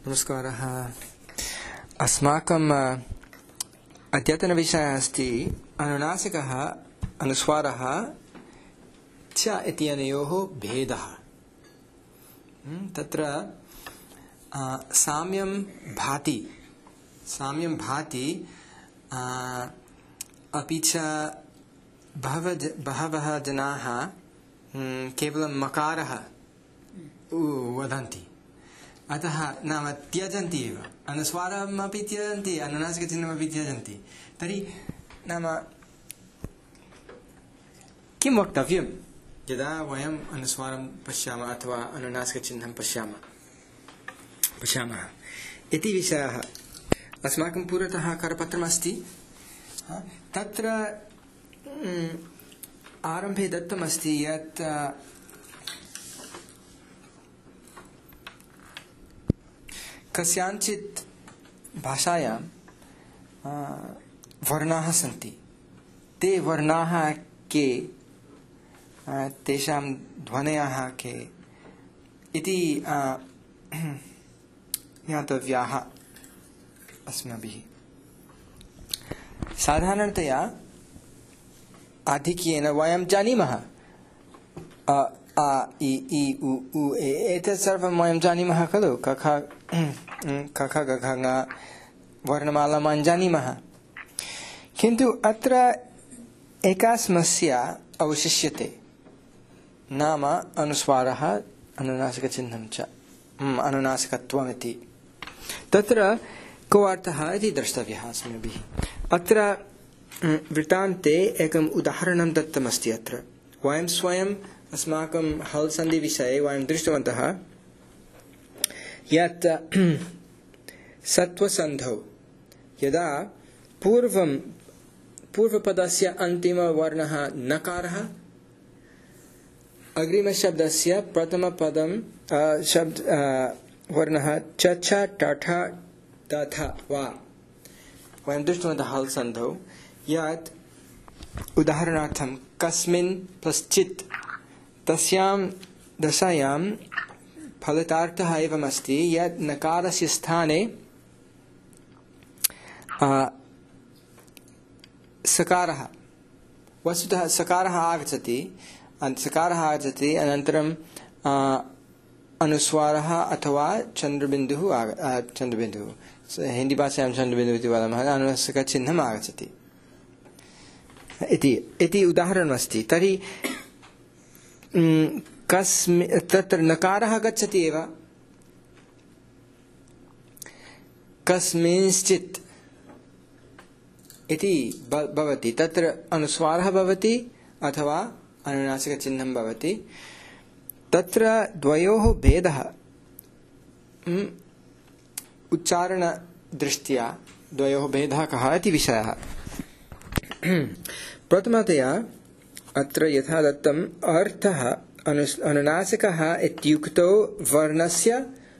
नमस्कारः। अस्माकम् अद्यतनविषयः अस्ति अनुनासिकः अनुस्वारः च इत्यनयोः भेदः। तत्र साम्यं भाति अपि च बहवः जनाः केवलं मकारः वदन्ति, अतः नाम त्यजन्ति एव, अनुस्वारमपि त्यजन्ति, अनुनासिकचिह्नमपि त्यजन्ति। तर्हि नाम किं वक्तव्यं यदा वयम् अनुस्वारं पश्यामः अथवा अनुनासिकचिह्नं पश्यामः इति विषयः। अस्माकं पुरतः करपत्रमस्ति, तत्र आरम्भे दत्तमस्ति यत् कस्याञ्चित् भाषायां वर्णाः सन्ति, ते वर्णाः के, तेषां ध्वनयः के इति ज्ञातव्याः अस्माभिः। साधारणतया आधिक्येन वयं जानीमः अ इ ई उ ऊ ए एतत् सर्वं वयं जानीमः खलु। क ख ग घ ङ वर्णमालां वयं जानीमः, किन्तु अत्र एका समस्या अवशिष्यते, नाम अनुस्वारः अनुनासिकचिह्नं च अनुनासिकत्वमिति। तत्र को अर्थः इति द्रष्टव्यः अस्माभिः। अत्र वृत्तान्ते एकम् उदाहरणं दत्तमस्ति। अत्र वयं स्वयम् अस्माकं हल् सन्धि विषये वयं दृष्टवन्तः यत् सत्त्वसन्धौ यदा पूर्वपदस्य अन्तिमवर्णः नकारः, अग्रिमशब्दस्य प्रथमपदं वर्णः च छ ट ठ द थ वा। वयं दृष्टवन्तः हल् सन्धौ यत् उदाहरणार्थं कस्मिन् प्लश्चित्, तस्यां दशायां फलितार्थः एवमस्ति यत् नकारस्य स्थाने सकारः, वस्तुतः सकारः आगच्छति, अनन्तरं अनुस्वारः अथवा चन्द्रबिन्दुः हिन्दी भाषायां चन्द्रबिन्दुः इति वदामः, अनुनासिकचिह्नम् आगच्छति इति उदाहरणमस्ति। तर्हि तत्र नकारः गच्छति एव, कस्मिंश्चित् इति भवति, तत्र अनुस्वारः भवति अथवा अनुनासिकचिह्नं भवति। तत्र द्वयोः भेदः उच्चारणदृष्ट्या द्वयोः भेदः कः इति विषयः। प्रथमतया अत्र यथा दत्तम् अर्थः अनुनासिकः इत्युक्तौ वर्णस्य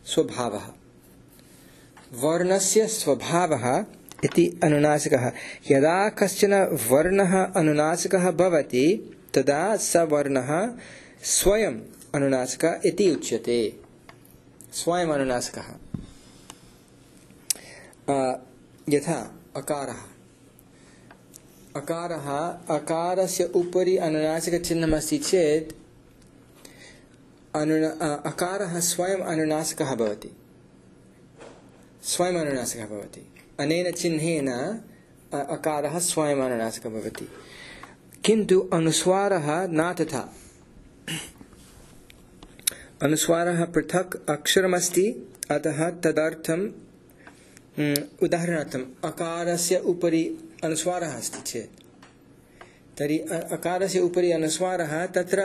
स्वभावः इति अनुनासिकः। यदा कश्चन वर्णः अनुनासिकः भवति तदा स वर्णः स्वयम् अनुनासिकः इति उच्यते, स्वयम् अनुनासिकः। यथा अकारस्य उपरि अनुनासिकचिह्नमस्ति चेत् अकारः स्वयम् अनुनासिकः भवति, अनेन चिह्नेन अकारः स्वयम् अनुनासिकः भवति। किन्तु अनुस्वारः न तथा। अनुस्वारः पृथक् अक्षरमस्ति, अतः तदर्थम् उदाहरणार्थम् अकारस्य उपरि अनुस्वारः अस्ति चेत्, तर्हि अकारस्य उपरि अनुस्वारः, तत्र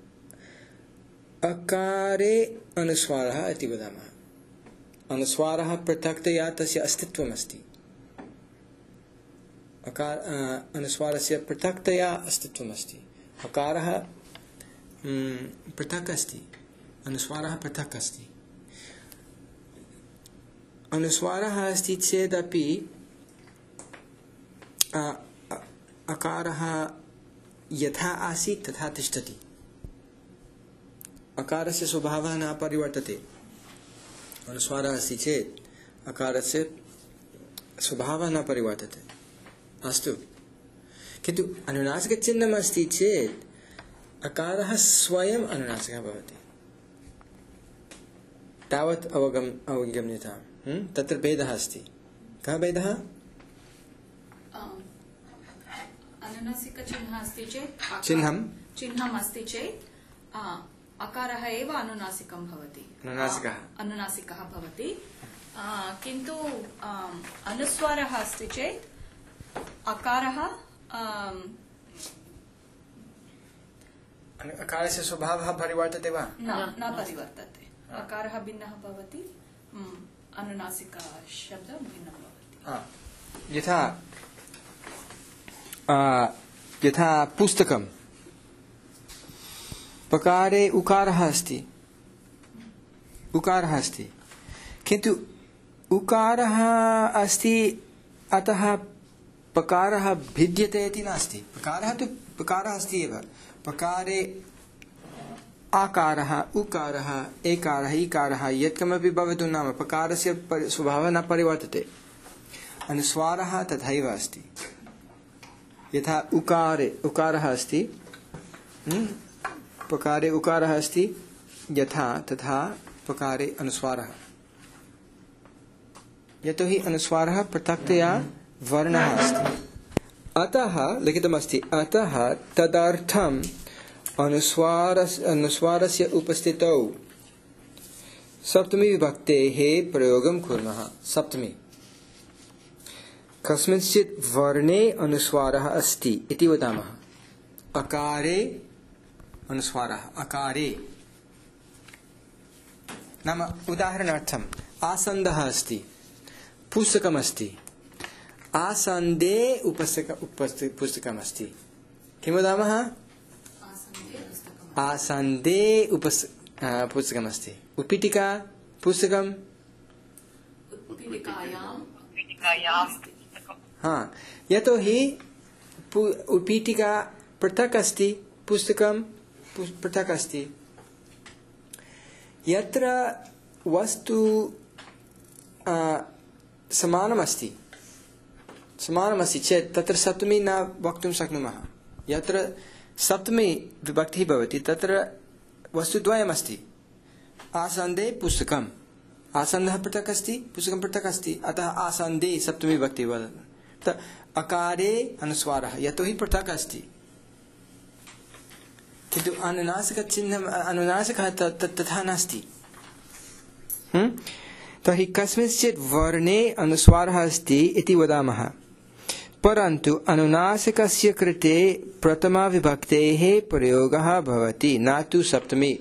अकारे अनुस्वारः इति वदामः। अनुस्वारः पृथक्तया तस्य अस्तित्वमस्ति, अनुस्वारस्य पृथक्तया अस्तित्वमस्ति। अकारः पृथक् अस्ति, अनुस्वारः पृथक् अस्ति। अनुस्वारः अस्ति चेदपि अकारः यथा आसीत् तथा तिष्ठति, अकारस्य स्वभावः न परिवर्तते। अनुस्वारः अस्ति चेत् अकारस्य स्वभावः न परिवर्तते। अस्तु, किन्तु अनुनासिकचिह्नम् अस्ति चेत् अकारः स्वयम् अनुनासिकः भवति। तावत् अवगम्यताम्। तत्र भेदः अस्ति। कः भेदः? अनुनासिकचिह्नम् अस्ति चेत् चिह्नम् अस्ति चेत् अकारः एव अनुनासिकं भवति, अनुनासिकः भवति। किन्तु अनुस्वारः अस्ति चेत् अकारः अकारस्य स्वभावः परिवर्तते वा? न परिवर्तते। अकारः भिन्नः भवति, अनुनासिकशब्दः भिन्नः भवति। यथा पुस्तकं पकारे उकारः अस्ति, किन्तु उकारः अस्ति अतः पकारः भिद्यते इति नास्ति। पकारः तु पकारः अस्ति एव। पकारे आकारः, उकारः, एकारः, ईकारः यत्कमपि भवतु नाम पकारस्य स्वभावः न परिवर्तते। अनुस्वारः तथैव अस्ति। यथा उकारे उकारः अस्ति, पकारे उकारः अस्ति, यथा तथा पकारे अनुस्वारः। यतोहि अनुस्वारः पृथक्तया वर्णः अस्ति। अतः लिखितमस्ति, अतः तदर्थम् अनुस्वारस्य उपस्थितौ सप्तमी विभक्तेः प्रयोगं कुर्मः। सप्तमी, कस्मिंश्चित् वर्णे अनुस्वारः अस्ति इति वदामः। अकारे अनुस्वारः, अकारे नाम उदाहरणार्थम् आसन्दः अस्ति, पुस्तकमस्ति, आसन्दे पुस्तकमस्ति। किं वदामः? आसन्दे पुस्तकमस्ति। उत्पीठिका पुस्तकं, यतोहि उत्पीठिका पृथक् अस्ति, पुस्तकं पृथक् अस्ति। यत्र वस्तु समानमस्ति चेत् तत्र सप्तमी न वक्तुं शक्नुमः। यत्र सप्तमी विभक्तिः भवति तत्र वस्तुद्वयमस्ति। आसन्दे पुस्तकम्, आसन्दः पृथक् अस्ति, पुस्तकं पृथक् अस्ति, अतः आसन्दे सप्तमी विभक्तिः वदति। अकारे अनुस्वारः यतोहि पृथक् अस्ति, किन्तु अनुनासिकः तथा नास्ति। तर्हि कस्मिंश्चित् वर्णे अनुस्वारः अस्ति इति वदामः, परन्तु अनुनासिकस्य कृते प्रथमा विभक्तेः प्रयोगः भवति, न तु सप्तमी।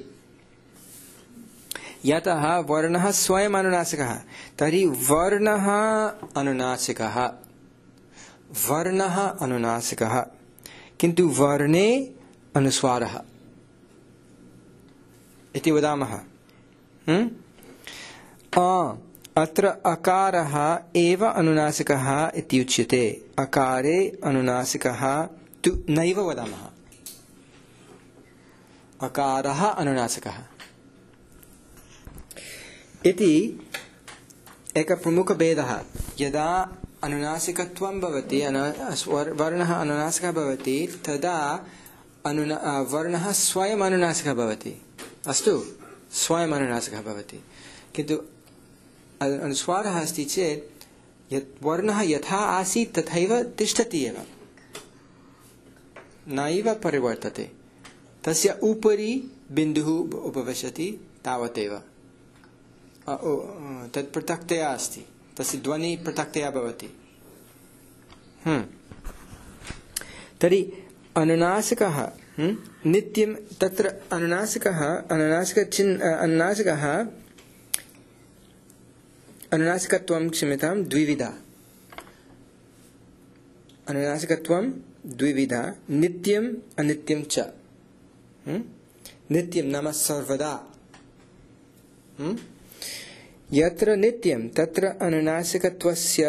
यतः वर्णः स्वयम् अनुनासिकः। तर्हि वर्णः अनुनासिकः, किन्तु वर्णे अनुस्वारः इति वदामः। अत्र अकारः एव अनुनासिकः इति उच्यते। अकारे अनुनासिकः तु नैव वदामः। अकारः अनुनासिकः इति एकः प्रमुखभेदः। यदा अनुनासिकत्वं भवति, वर्णः अनुनासिकः भवति, तदा वर्णः स्वयम् अनुनासिकः भवति। अस्तु, स्वयम् अनुनासिकः भवति। किन्तु अनुस्वारः अस्ति चेत् यत् वर्णः यथा आसीत् तथैव तिष्ठति एव, नैव परिवर्तते। तस्य उपरि बिन्दुः उपविशति, तावदेव। तत् पृथक्तया अस्ति, तस्य ध्वनिः पृथक्तया भवति। तर्हि अनुनासिकः नित्यं तत्र अनुनासिकत्वं द्विविधा। अनुनासिकत्वं द्विविधा, नित्यम् अनित्यं च। नित्यं नाम सर्वदा। यत्र नित्यं तत्र अनुनासिकत्वस्य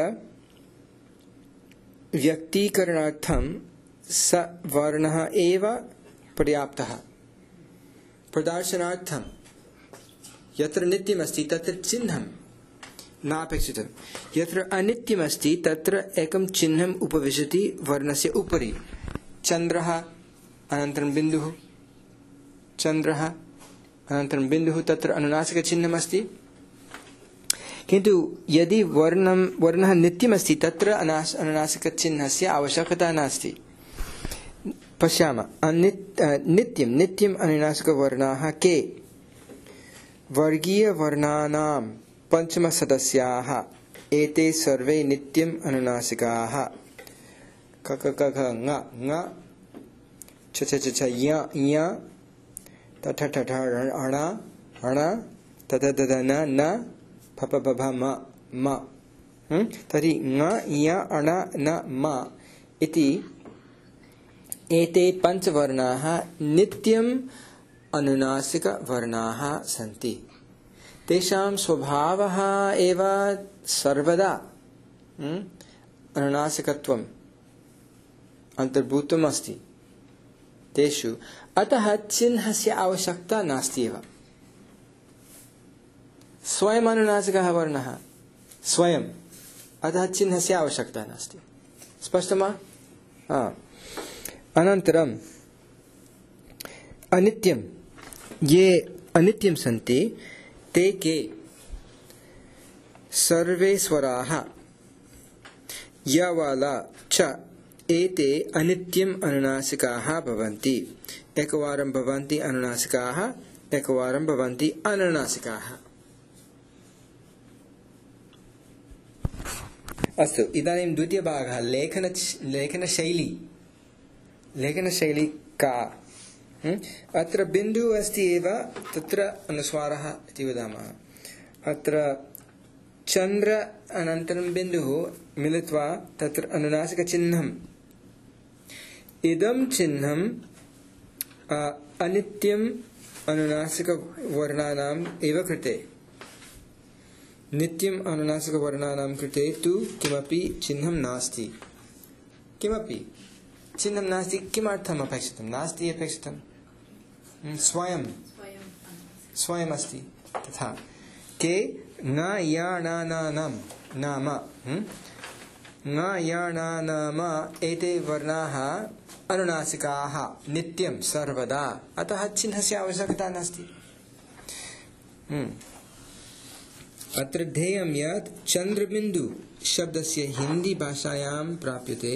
व्यक्तीकरणार्थं स वर्णः एव पर्याप्तः। प्रदर्शनार्थं यत्र नित्यमस्ति तत्र चिह्नं नापेक्षितं, यत्र अनित्यमस्ति तत्र एकं चिह्नम् उपविशति वर्णस्य उपरि। चन्द्रः अनन्तरं बिन्दुः, चन्द्रः अनन्तरं बिन्दुः, तत्र अनुनासिकचिह्नमस्ति। किन्तु यदि वर्णः नित्यमस्ति तत्र अनुनासिकचिह्नस्य आवश्यकता नास्ति। पश्यामः, नित्यम् अनुनासिकवर्णाः के? वर्गीयवर्णानां पञ्चमसदस्याः, एते सर्वे नित्यम् अनुनासिकाः। क क ख ङ ङ, छ छ छ य ञ, ठ ठ ठ ण ण, त त त न न, फ फ फ म म। तर्हि ङ ञ ण न म इति एते पञ्चवर्णाः नित्यम् अनुनासिकवर्णाः सन्ति। तेषां स्वभावः एव सर्वदा अनुनासिकत्वम् अन्तर्भूतम् अस्ति तेषु। अतः चिह्नस्य आवश्यकता नास्ति एव। स्वयम् अनुनासिकः वर्णः स्वयम्, अतः चिह्नस्य आवश्यकता नास्ति। स्पष्टं वा? अनन्तरम् अनित्यं, ये अनित्यं सन्ति ते के? सर्वे स्वराः य वाला च एते अनित्यम् अनुनासिकाः भवन्ति। एकवारं भवन्ति अनुनासिकाः, एकवारं भवन्ति अनुनासिकाः। अस्तु, इदानीं द्वितीयभागः लेखनशैली का? अत्र बिन्दुः अस्ति एव, तत्र अनुस्वारः इति वदामः। अत्र चन्द्र अनन्तरं बिन्दुः मिलित्वा तत्र अनुनासिकचिह्नम्। इदं चिह्नम् अनित्यम् अनुनासिकवर्णानाम् एव कृते। नित्यम् अनुनासिकवर्णानां कृते तु किमपि चिह्नं नास्ति। किमपि चिह्नं नास्ति। किमर्थम् अपेक्षितं? नास्ति अपेक्षितं, स्वयम् अस्ति। तथा के न या नाम नाम न या नाम एते वर्णाः अनुनासिकाः नित्यं सर्वदा, अतः चिह्नस्य आवश्यकता नास्ति। अत्र ध्येयं यत् चन्द्रबिन्दु शब्दस्य हिंदी भाषायां प्राप्यते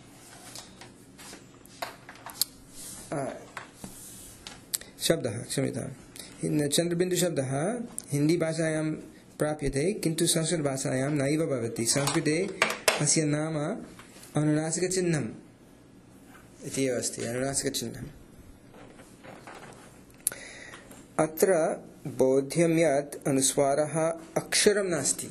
शब्दः, क्षम्यतां, चन्द्रबिन्दु शब्दः हिंदी भाषायां प्राप्यते, किन्तु संस्कृत भाषायां नैव भवति। संस्कृते अस्य नाम अनुनासिकचिह्नम् इति एव अस्ति, अनुनासिकचिह्नम्। अत्र बोध्यं यत् अनुस्वारः अक्षरं नास्ति,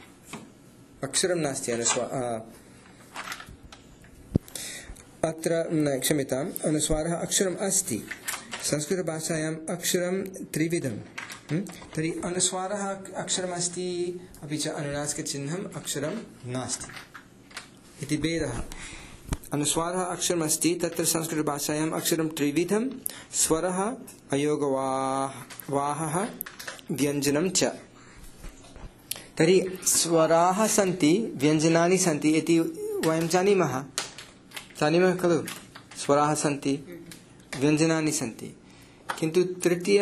अत्र क्षम्यताम्, अनुस्वारः अक्षरम् अस्ति। संस्कृतभाषायाम् अक्षरं त्रिविधं। तर्हि अनुस्वारः अक्षरमस्ति, अपि च अनुनासिकचिह्नम् अक्षरं नास्ति इति भेदः। अनुस्वारः अक्षरमस्ति, तत्र संस्कृतभाषायाम् अक्षरं त्रिविधं, स्वरः, अयोगवाहः, व्यञ्जनं च। तर्हि स्वराः सन्ति, व्यञ्जनानि सन्ति इति वयं जानीमः खलु। स्वराः सन्ति, व्यञ्जनानि सन्ति, किन्तु तृतीय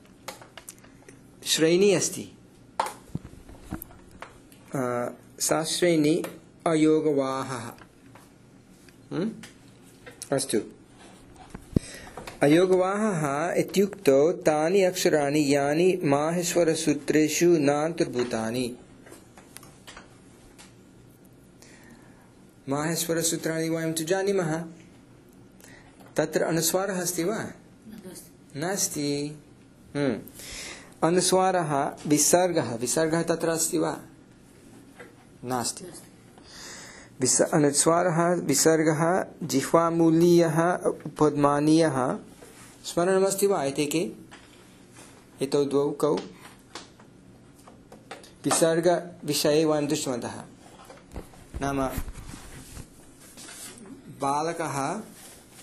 श्रेणी अस्ति, सा श्रेणी अयोगवाहः। अस्तु, अयोगवाहः इत्युक्तौ तानि अक्षराणि यानि माहेश्वरसूत्रेषु नान्तर्भूतानि। माहेश्वरसूत्राणि वयं तु जानीमः, तत्र अनुस्वारः अस्ति वा? नास्ति। अनुस्वारः विसर्गः तत्र अस्ति वा? नास्ति। अनुस्वारः विसर्गः जिह्वामूलीयः उपध्मानीयः स्मरणमस्ति वा? एते के? एतौ द्वौ कौ? विसर्गविषये वयं दृष्टवन्तः। नाम बालकः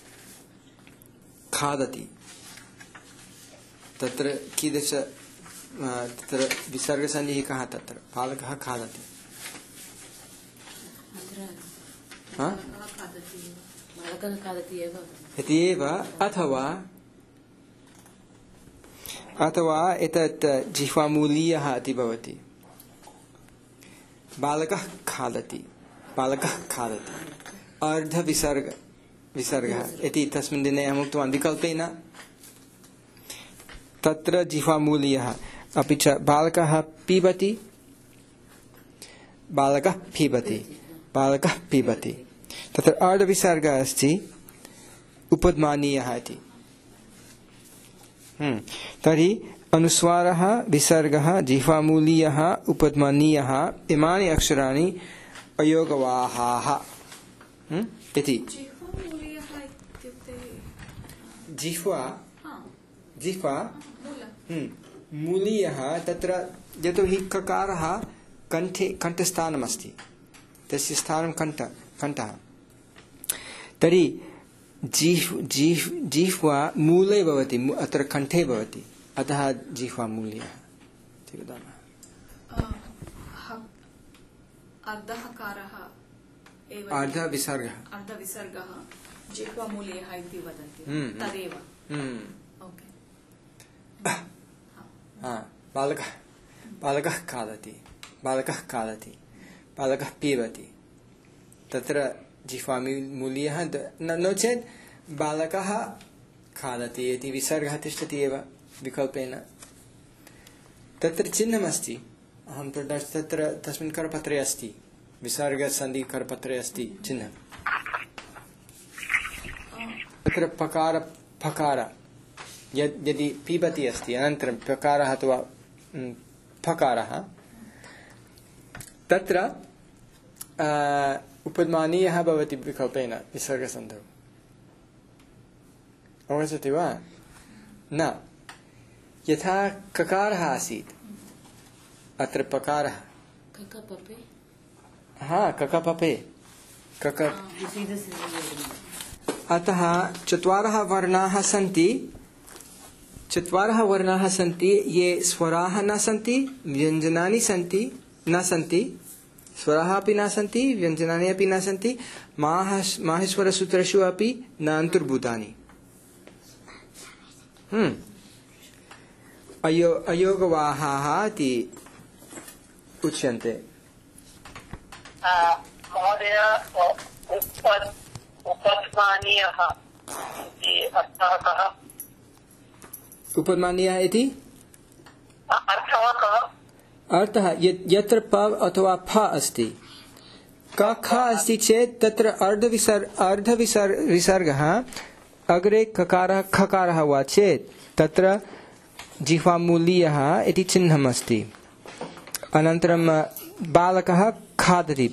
खादति, तत्र कीदृश तत्र विसर्गसन्धिः कः तत्र बालकः खादति इति एव अथवा एतत् जिह्वामूलीयः इति भवति बालकः खादति विसर्गः इति तस्मिन् दिने अहम् उक्तवान् विकल्पेन तत्र जिह्वामूलीयः अपि च बालकः पीबति तत्र अर्धविसर्गः अस्ति उपध्मानीयः इति तर्हि अनुस्वारः विसर्गः जिह्वामूलीयः उपध्मानीयः इमानि अक्षराणि अयोगवाहाः इति जिह्वा मूलीयः तत्र यतोहि ककारः कण्ठस्थानमस्ति तस्य स्थानं कण्ठः तर्हि जिह्वा मूले भवति अत्र कण्ठे भवति अतः जिह्वा मूलीयः इति वदामः अर्धविसर्गः जिह्वामूलीयः इति वदन्ति तदेव बालकः खादति बालकः पीबति तत्र जिह्वामूलीयः नो चेत् बालकः खादति इति विसर्गः तिष्ठति एव विकल्पेन तत्र चिह्नमस्ति अहं तत्र तस्मिन् करपत्रे अस्ति विसर्गसन्धि करपत्रे अस्ति चिह्नं तत्र पकार फकार यदि पीबति अस्ति अनन्तरं प्रकारः अथवा फकारः तत्र उपध्मानीयः भवति विकल्पेन विसर्गसन्धौ अवगच्छति वा न यथा ककारः आसीत् अत्र पकारः ककपपे अतः चत्वारः वर्णाः सन्ति ये स्वराः न सन्ति व्यञ्जनानि न सन्ति स्वराः अपि न सन्ति व्यञ्जनानि अपि न सन्ति माहेश्वरसूत्रेषु अपि न अन्तर्भूतानि अयोगवाहाः इति उच्यन्ते महोदय उपध्मानीयः इति अर्थः कः उपध्मानीयः इति अर्थः कः अर्थः यत्र प अथवा फ अस्ति क ख अस्ति चेत् तत्र अर्धविसर्गः अग्रे ककारः खकारः वा चेत् तत्र जिह्वामूलीयः इति चिह्नम् अस्ति अनन्तरं बालकः खादति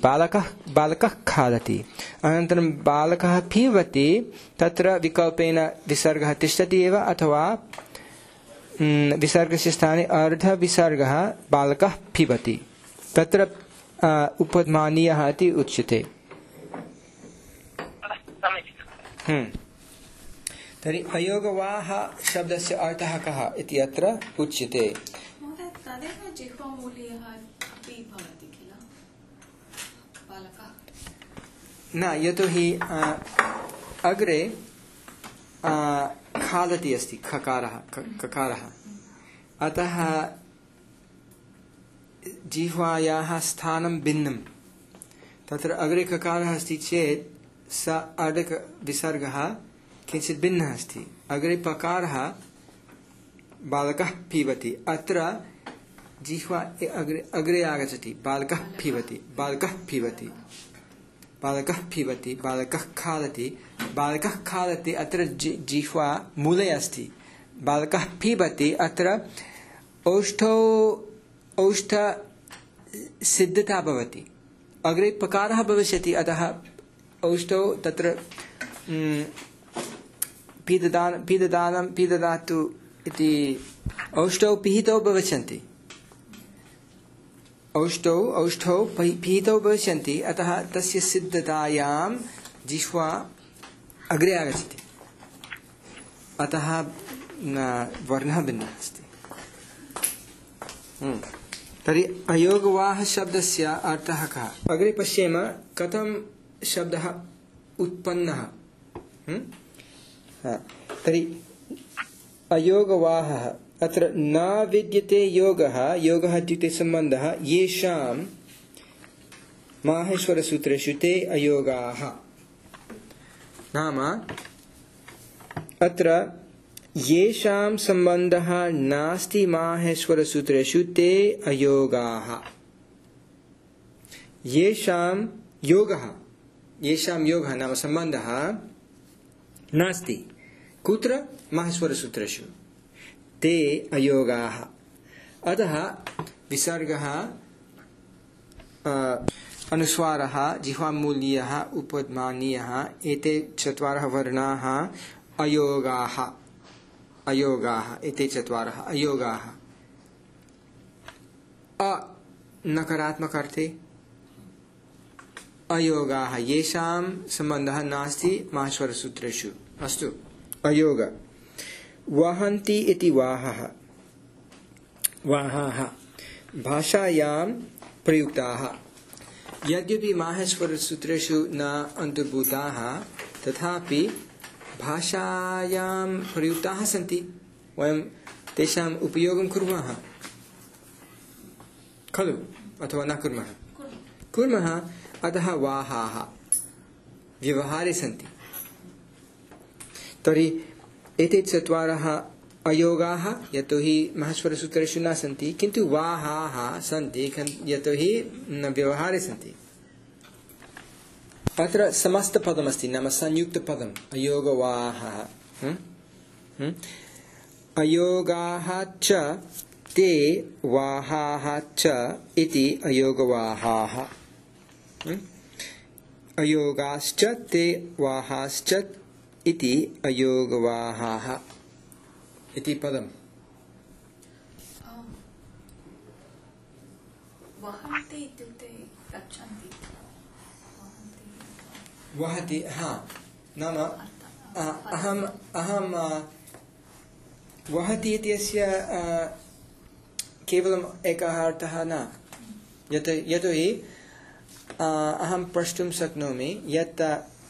अनन्तरं बालकः पीबति तत्र विकल्पेन विसर्गः तिष्ठति एव अथवा विसर्गस्य स्थाने अर्धविसर्गः बालकः पीबति तत्र उपध्मानीयः इति उच्यते तर्हि अयोगवाह शब्दस्य अर्थः कः इति अत्र उच्यते तदेव जिह्वामूलीयः अपि भवति किल बालकः न यतोहि अग्रे खादति अस्ति ककारः अतः जिह्वायाः स्थानं भिन्नं तत्र अग्रे ककारः अस्ति चेत् स अर्धविसर्गः किञ्चित् भिन्नः अस्ति अग्रे पकारः बालकः पीबति अत्र जिह्वा अग्रे आगच्छति बालकः खादति अत्र जिह्वा मूले अस्ति बालकः पीबति अत्र औष्ठ सिद्धता भवति अग्रे पकारः भविष्यति अतः औष्ठौ तत्र पीददातु इति औष्ठौ पिहितौ भविष्यन्ति औष्ठौ पिहितौ भविष्यन्ति अतः तस्य सिद्धतायां जिह्वा अग्रे आगच्छति अतः वर्णः भिन्नः अस्ति तर्हि अयोगवाह शब्दस्य अर्थः कः? अग्रे पश्येम कथं शब्दः उत्पन्नः। तर्हि अयोगवाहः अत्र न विद्यते योगः। योगः इत्युक्ते सम्बन्धः। येषां माहेश्वरसूत्रेषु ते अयोगाः। नाम अत्र येषां सम्बन्धः नास्ति माहेश्वरसूत्रेषु ते अयोगाः। येषां योगः नाम सम्बन्धः नास्ति कुत्र? माहेश्वरसूत्रेषु ते अयोगाः। अतः विसर्गः, अनुस्वारः, जिह्वामूलीयः, उपध्मानीयः एते चत्वारः वर्णाः अयोगाः। एते चत्वारः अयोगाः। अ नकारात्मक अर्थे अयोगाः येषां सम्बन्धः नास्ति माहेश्वरसूत्रेषु। अस्तु, अयोग। वहन्ति इति वाहः भाषायां प्रयुक्ताः। यद्यपि माहेश्वरसूत्रेषु न अन्तर्भूताः तथापि भाषायां प्रयुक्ताः सन्ति। वयं तेषाम् उपयोगं कुर्मः खलु, अथवा न कुर्मः? कुर्मः। अतः वाहाः व्यवहारे सन्ति। तर्हि एते चत्वारः अयोगाः यतोहि माहेश्वरसूत्रेषु न सन्ति, किन्तु वाहाः सन्ति यतोहि व्यवहारे सन्ति। अत्र समस्तपदमस्ति, नाम संयुक्तपदम् अयोगवाहः। अयोगाः च ते वाहाः च इति अयोगवाहाः। अयोगाश्च ते वाहाश्च इति अयोगवाहाः इति पदम्। वहन्ति इत्युक्ते गच्छन्ति। वहति, नाम अहं वहति इत्यस्य केवलम् एकः अर्थः न। यतोहि अहं प्रष्टुं शक्नोमि यत्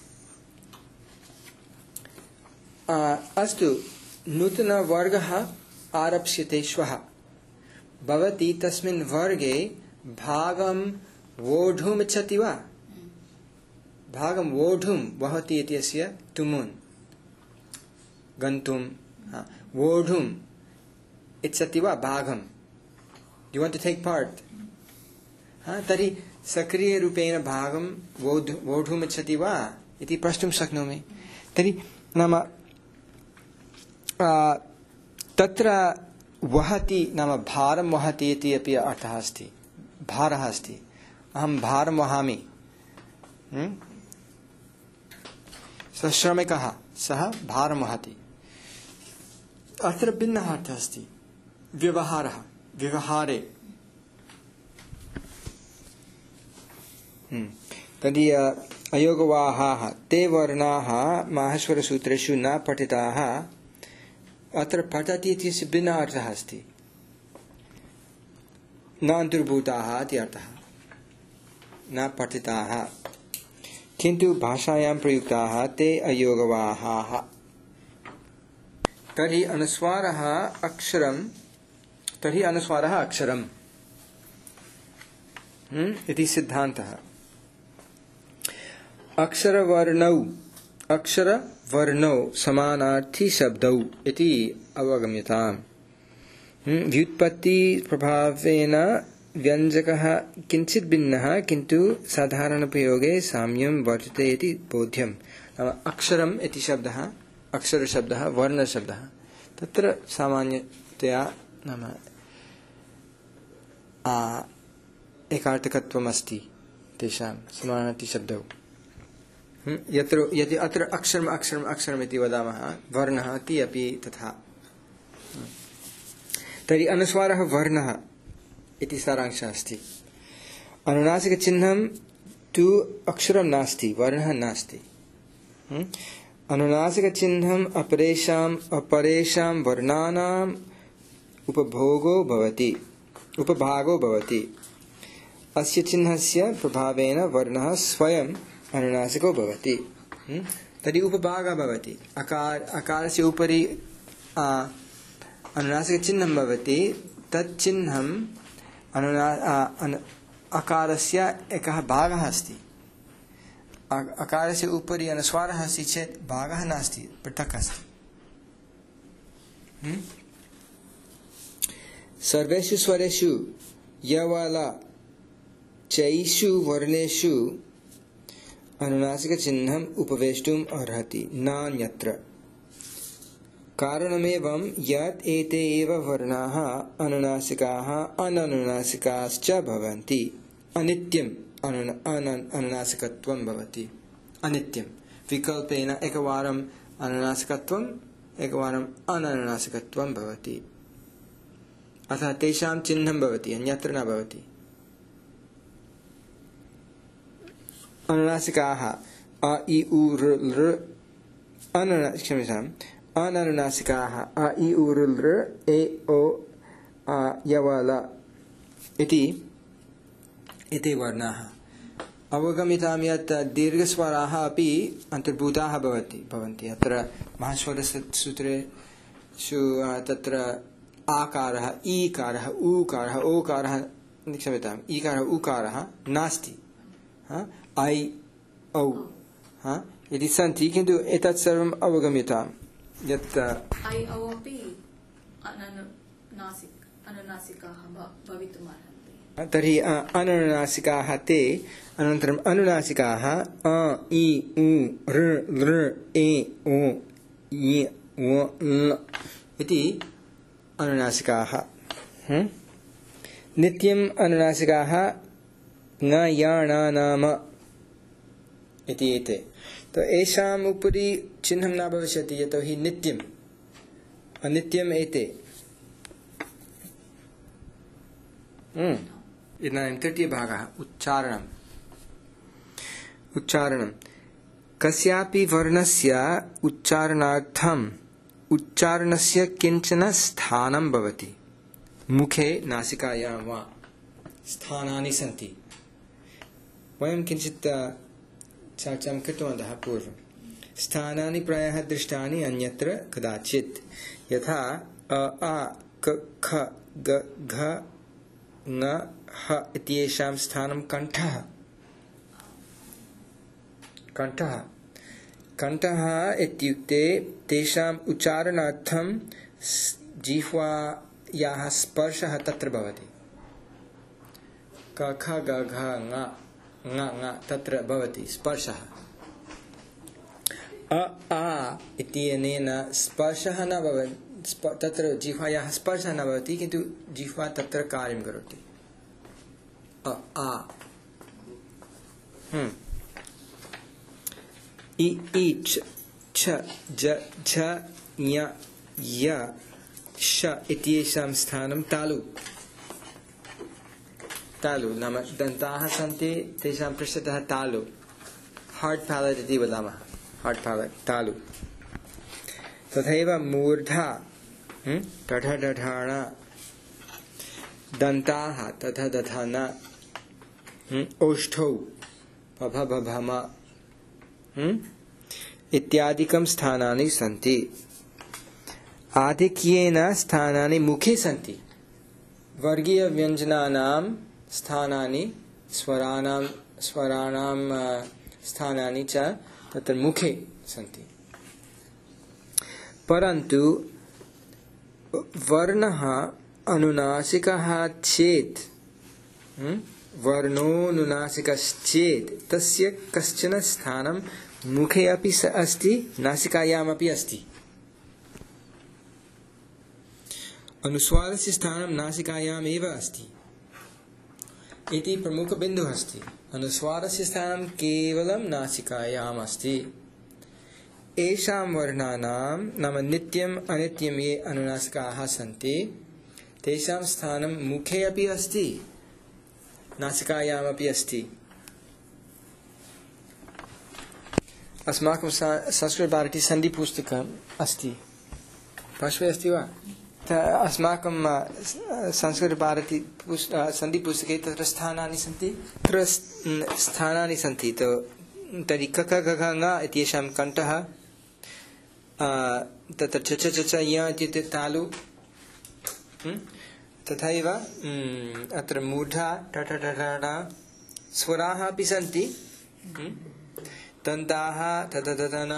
अस्तु, नूतनवर्गः आरप्स्यते श्वः। भवती तस्मिन् वर्गे भागं वोढुमिच्छति वा? भागं वोढुं वहति इत्यस्य तुमुन् गन्तुं वोढुम् इच्छति वा? भागं you want to take part. तर्हि सक्रियरूपेण भागं वोढुम् इच्छति वा इति प्रष्टुं शक्नोमि। तर्हि नाम तत्र वहति नाम भारं वहति इति अपि अर्थः अस्ति। भारः अस्ति, अहं भारं वहामि। सः श्रमिकः, सः भारं वहति। अत्र भिन्नः अर्थः अस्ति, व्यवहारः, व्यवहारे। तर्हि अयोगवाहाः ते वर्णाः माहेश्वरसूत्रेषु न पठिताः। अत्र पठति इत्यस्य भिन्नः अर्थः अस्ति, न अन्तर्भूताः इति अर्थः, न पठिताः, किन्तु भाषायां प्रयुक्ताः ते अयोगवाहाः। तर्हि अनुस्वारः अक्षरम् इति सिद्धान्तः। अक्षरवर्णौ समानार्थी शब्दौ इति अवगम्यताम्। व्युत्पत्ति प्रभावेन व्यञ्जकः किञ्चित् भिन्नः, किन्तु साधारणप्रयोगे साम्यं वर्तते इति बोध्यम्। नाम अक्षरम् इति शब्दः, अक्षरशब्दः, वर्णशब्दः, तत्र सामान्यतया नाम एकार्थकत्वमस्ति तेषां समानार्थीशब्दौ। यदि अत्र अक्षरम् इति वदामः, वर्णः इति अपि तथा। तर्हि अनुस्वारः वर्णः इति सारांशः अस्ति। अनुनासिकचिह्नं तु अक्षरं नास्ति, वर्णः नास्ति। अनुनासिकचिह्नम् अपरेषां वर्णानाम् उपभोगो भवति। उपभागो भवति। अस्य चिह्नस्य प्रभावेन वर्णः स्वयं अनुनासिको भवति। तर्हि उपभागः भवति। अकारस्य उपरि अनुनासिकचिह्नं भवति। तत् चिह्नं अकारस्य एकः भागः अस्ति। अकारस्य उपरि अनुस्वारः अस्ति चेत् भागः नास्ति, पृथक् अस्ति। सर्वेषु स्वरेषु यवला चैषु वर्णेषु अनुनासिकचिह्नम् उपवेष्टुम् अर्हति, नान्यत्र। कारणमेवं यत् एते एव वर्णाः अनुनासिकाः अननुनासिकाश्च भवन्ति। अनित्यम् अनुनासिकत्वं भवति। अनित्यं विकल्पेन एकवारम् अनुनासिकत्वम् एकवारम् अननुनासिकत्वं भवति। अतः तेषां चिह्नं भवति, अन्यत्र न भवति। अनुनासिकाः अ इ उ ऋ लृ अननुनासिकाः अ इ उ ऋ लृ ए ओ यवल इति एते वर्णाः। अवगम्यतां यत् दीर्घस्वराः अपि अन्तर्भूताः भवन्ति। अत्र महास्वरसूत्रेषु तत्र आकारः, ईकारः, ऊकारः, ओकारः, क्षम्यताम्, ईकारः उकारः नास्ति। ऐ औ यदि सन्ति, किन्तु एतत् सर्वम् अवगम्यतां यत् ऐ औ अपि अनुनासिकाः भवितुमर्हन्ति। तर्हि अननुनासिकाः ते, अनन्तरम् अनुनासिकाः अ इ उ ऋ लृ ए ओ इ व ल इति अनुनासिकाः। नित्यम् अनुनासिकाः ङ या ण नाम इति एते। तो एषाम् उपरि चिह्नं न भविष्यति, यतोहि नित्यम् अनित्यम् एते। इदानीं तृतीयभागः उच्चारणम्। उच्चारणं कस्यापि वर्णस्य उच्चारणार्थम् उच्चारणस्य किञ्चन स्थानं भवति। मुखे नासिकायां वा स्थानानि सन्ति। वयं किञ्चित् चर्चां कृतवन्तः पूर्वं। स्थानानि प्रायः दृष्टानि अन्यत्र कदाचित्, यथा अ आ क ख ग घ ङ ह इत्येषां स्थानं कण्ठः। कण्ठः कण्ठः इत्युक्ते तेषाम् उच्चारणार्थं जिह्वायाः स्पर्शः तत्र भवति। क ख ग घ ङ ङ तत्र भवति स्पर्शः। अ आ इत्यनेन स्पर्शः न भवति, तत्र जिह्वायाः स्पर्शः न भवति, किन्तु जिह्वा तत्र कार्यं करोति। अ आ इ ई छ ज झ ञ य श इत्येषां स्थानं तालु। तालु नाम दन्ताः सन्ति, तेषां पृष्ठतः तालु, हार्ड पैलेट इति वदामः। हार्ड पैलेट तालु। तथैव मूर्धा टठ डढाण, दन्ताः तथ दधन, ओष्ठौ भभ भभम इत्यादिकं स्थानानि सन्ति। आधिक्येन स्थानानि मुखे सन्ति। वर्गीय व्यञ्जनानां स्थानानि, स्वराणां स्थानानि च तत्र मुखे सन्ति। परन्तु वर्णः अनुनासिकः चेत्, वर्णोनुनासिकश्चेत् तस्य कश्चन स्थानं मुखे अपि अस्ति, नासिकायामपि अस्ति। अनुस्वारस्य स्थानं नासिकायामेव अस्ति इति प्रमुखबिन्दुः अस्ति। अनुस्वारस्य स्थानं केवलं नासिकायाम् अस्ति। एषां वर्णानां नाम नित्यम् अनित्यं ये अनुनासिकाः सन्ति, तेषां स्थानं मुखे अपि अस्ति, नासिकायामपि अस्ति। अस्माकं संस्कृतभारती सन्धिपुस्तकम् अस्ति, पार्श्वे अस्ति वा? अस्माकं संस्कृतभारती सन्धिपुस्तके तत्र स्थानानि सन्ति, तत्र स्थानानि सन्ति। तर्हि क ख ग घ ङ इत्येषां कण्ठः, तत्र च च च च य इत्युक्ते तालु, तथैव अत्र मूर्धा ट ठ ठ ठ ठ स्वराः अपि सन्ति, दन्ताः तत तत न।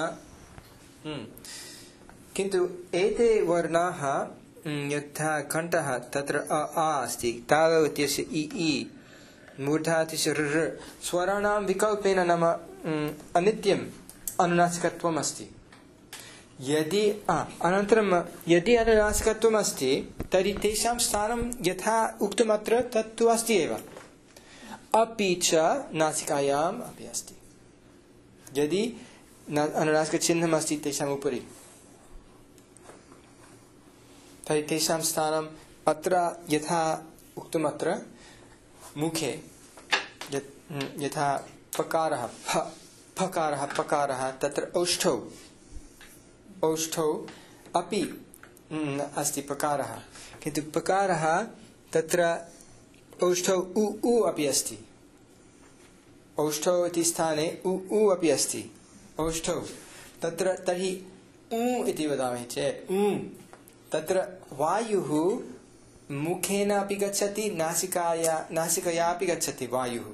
किन्तु एते वर्णाः यथा कण्ठः तत्र अ आ अस्ति, तालु इत्यस्य इ इ, मूर्धा इत्यस्य ऋ ऋ, स्वराणां विकल्पेन नाम अनित्यम् अनुनासिकत्वम् अस्ति। यदि अनन्तरं यदि अनुनासिकत्वम् अस्ति तर्हि तेषां स्थानं यथा उक्तमत्र तत्तु अस्ति एव, अपि च नासिकायाम् अपि अस्ति। यदि अनुनासिकचिह्नम् अस्ति तेषाम् उपरि तर्हि तेषां स्थानम् अत्र यथा उक्तमत्र मुखे यथा पकारः फकारः पकारः तत्र औष्ठौ अपि अस्ति पकारः, किन्तु पकारः तत्र औष्ठौ उ उ अपि अस्ति, औष्ठौ इति स्थाने उ उ अपि अस्ति औष्ठौ तत्र। तर्हि उ इति वदामः चेत् तत्र वायुः मुखेन अपि गच्छति, नासिकया अपि गच्छति वायुः,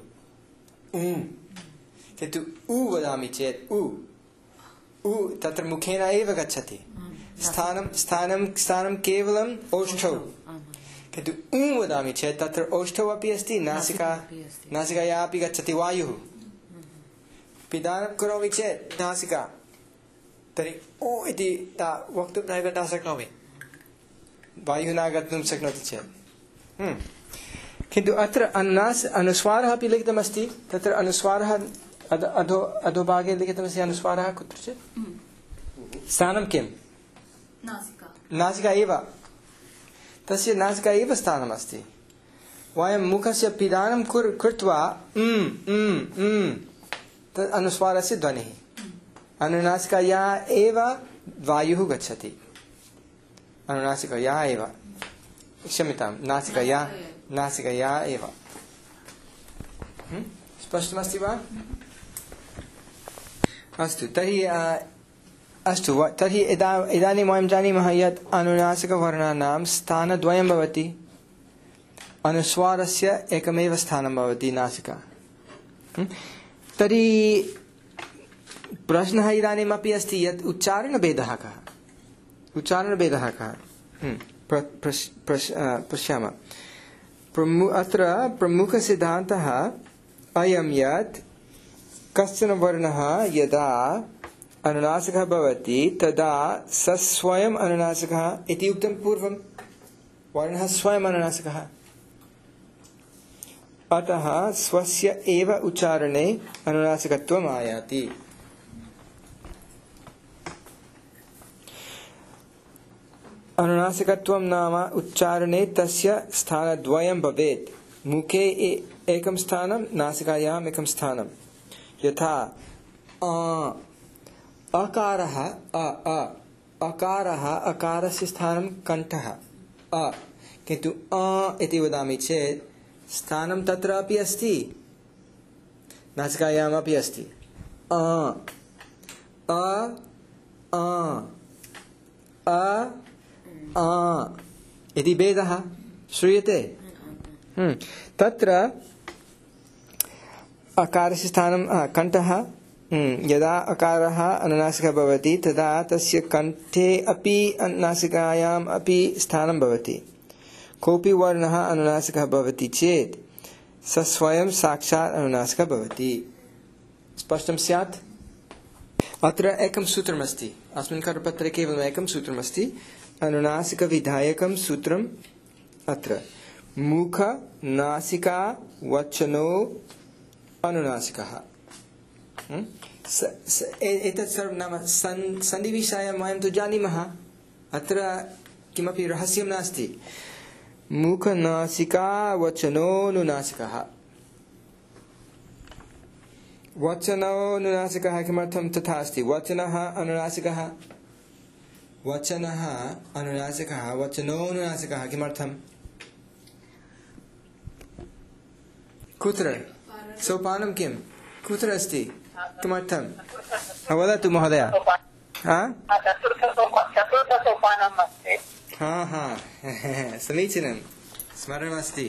किन्तु उ वदामि चेत् उ तत्र मुखेन एव गच्छति, स्थानं केवलम् औष्ठौ, किन्तु उ वदामि चेत् तत्र औष्ठौ अपि अस्ति, नासिकया अपि गच्छति वायुः। पिधानं करोमि चेत् नासिका, तर्हि ओ इति वक्तुं न शक्नोमि, वायुः न गन्तुं शक्नोति चेत्। किन्तु अत्र अनुस्वारः अपि लिखितमस्ति, तत्र अनुस्वारः अधोभागे लिखितमस्ति, अनुस्वारः कुत्रचित् स्थानं किं? नासिका एव, तस्य नासिका एव स्थानमस्ति। वयं मुखस्य पिधानं कृत्वा तद् अनुस्वारस्य ध्वनिः, अनुनासिकया एव वायुः गच्छति, अनुनासिकया एव, क्षम्यतां नासिकया एव। स्पष्टमस्ति वा? अस्तु, तर्हि इदानीं वयं जानीमः यत् अनुनासिकवर्णानां स्थानद्वयं भवति, अनुस्वारस्य एकमेव स्थानं भवति नासिका। तर्हि प्रश्नः इदानीमपि अस्ति यत् उच्चारणभेदः कः? पश्यामः। अत्र प्रमुखसिद्धान्तः अयं यत् कश्चन वर्णः यदा अनुनासिकः भवति तदा स स्वयम् अनुनासिकः इति उक्तं पूर्वं, वर्णः स्वयम् अनुनासिकः, अतः स्वस्य एव उच्चारणे अनुनासिकत्वम् आयाति। अनुनासिकत्वं नाम उच्चारणे तस्य स्थानद्वयं भवेत्, मुखे एकं स्थानं, नासिकायाम् एकं स्थानं। यथा अकारः अकारस्य स्थानं कण्ठः किन्तु इति वदामि चेत् स्थानं तत्र अपि अस्ति, नासिकायाम् अपि अस्ति। इति भेदः श्रूयते। तत्र अकारस्य स्थानं कण्ठः, यदा अकारः अनुनासिकः भवति तदा तस्य कण्ठे अपि नासिकायाम् अपि स्थानं भवति। कोऽपि वर्णः अनुनासिकः भवति चेत् स स्वयं साक्षात् अनुनासिकः भवति। स्पष्टं स्यात्? अत्र एकं सूत्रमस्ति, अस्मिन् करपत्रे केवलम् एकं सूत्रमस्ति, अनुनासिकविधायकं सूत्रम्। अत्र मुख नासिका वचनो अनुनासिकः। एतत् सर्वं नाम सन्धिविषयं वयं तु जानीमः, अत्र किमपि रहस्यं नास्ति। मुख नासिका वचनोनुनासिकः। वचनोनुनासिकः किमर्थं तथा अस्ति? वचनः अनुनासिकः, वचनः अनुनासिकः वचनोऽनुनासिकः किमर्थम् कुत्र सोपानं किं कुत्र अस्ति किमर्थं वदतु महोदय चतुर्थसोपानम् अस्ति समीचीनं स्मरणमस्ति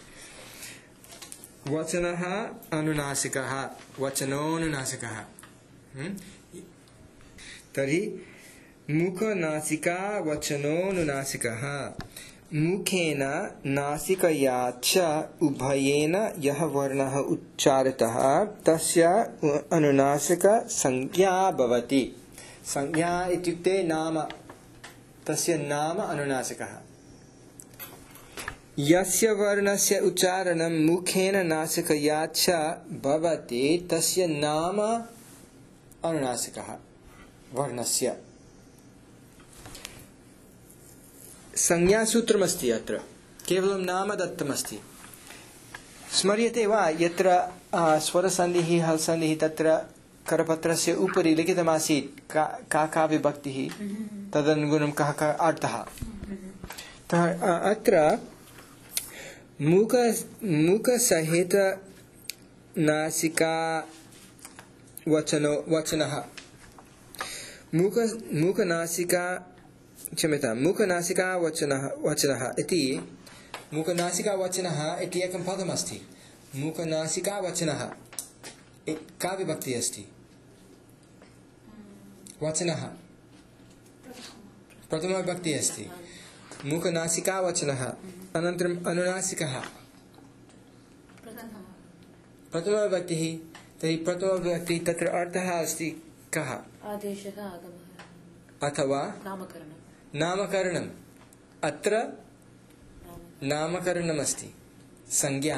वचनः अनुनासिकः वचनोऽनुनासिकः तर्हि मुखनासिका वचनोऽनुनासिकः मुखेन नासिकया च उभयेन यः वर्णः उच्चारितः तस्य अनुनासिकसंज्ञा भवति संज्ञा इत्युक्ते नाम तस्य नाम अनुनासिकः यस्य वर्णस्य उच्चारणं मुखेन नासिकया च भवति तस्य नाम अनुनासिकः वर्णस्य संज्ञासूत्रमस्ति अत्र केवलं नाम दत्तमस्ति स्मर्यते वा यत्र स्वरसन्धिः हलसन्धिः तत्र करपत्रस्य उपरि लिखितमासीत् का विभक्तिः तदनुगुणं कः अर्थः अत्र मुखसहित नासिका वचनः मुखनासिका क्षम्यतां मुखनासिका वचनः इति मुखनासिका वचनः इति एकं पदमस्ति मुखनासिका वचनः का विभक्तिः अस्ति वचनः प्रथमविभक्तिः अस्ति मुखनासिका वचनः अनन्तरम् अनुनासिकः प्रथमविभक्तिः तर्हि प्रथमविभक्तिः तत्र अर्थः अस्ति कः आदेशः आगमः अथवा नामकरणम् अत्र नामकरणमस्ति संज्ञा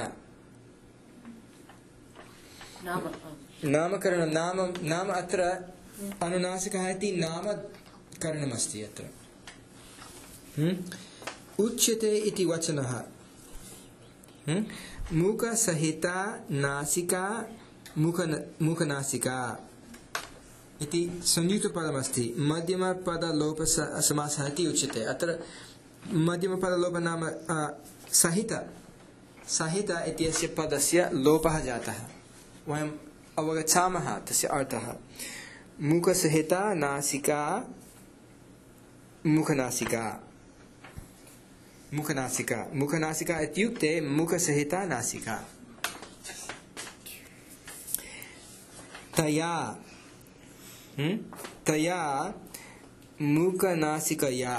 नामकरणं नाम अत्र अनुनासिकः इति नामकरणमस्ति अत्र उच्यते इति वचनः मुखसहिता नासिका मुखनासिका इति संयुक्तपदमस्ति मध्यमपदलोपसमासः इति उच्यते अत्र मध्यमपदलोप नाम सहित इत्यस्य पदस्य लोपः जातः वयम् अवगच्छामः तस्य अर्थः मुखसहिता नासिका मुखनासिका इत्युक्ते मुखसहिता नासिका तया मुखनासिकया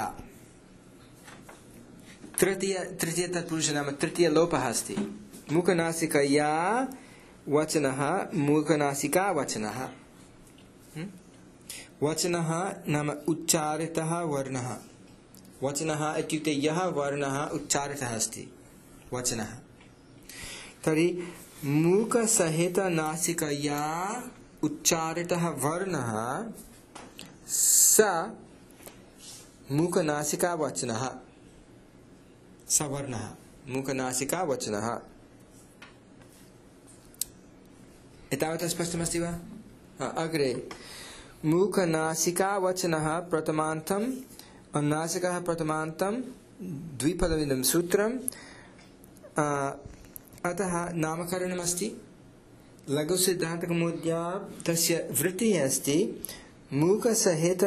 तृतीय तत्पुरुष नाम तृतीय लोपः अस्ति मुखनासिकया वचनः मुखनासिका वचनः वचनः नाम उच्चारितः वर्णः वचनः इत्युक्ते यः वर्णः उच्चारितः अस्ति वचनः तर्हि मुखसहित नासिकया उच्चारितः वर्णः स मुखनासिका वचनः सवर्णः मुखनासिका वचनः एतावत् स्पष्टमस्ति वा अग्रे मुखनासिका वचनः प्रथमान्तम् अनुनासिकः प्रथमान्तं द्विपदमिदं सूत्रम् अतः नामकरणमस्ति लघुसिद्धान्तकौमुद्यां तस्य वृत्तिः अस्ति मुखसहित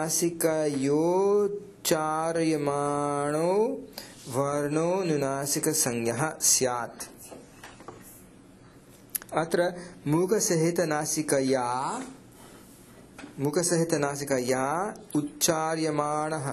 नासिकयोच्चार्यमाणो वर्णो नुनासिकसंज्ञः स्यात् अत्र मुखसहित नासिकया उच्चार्यमाणः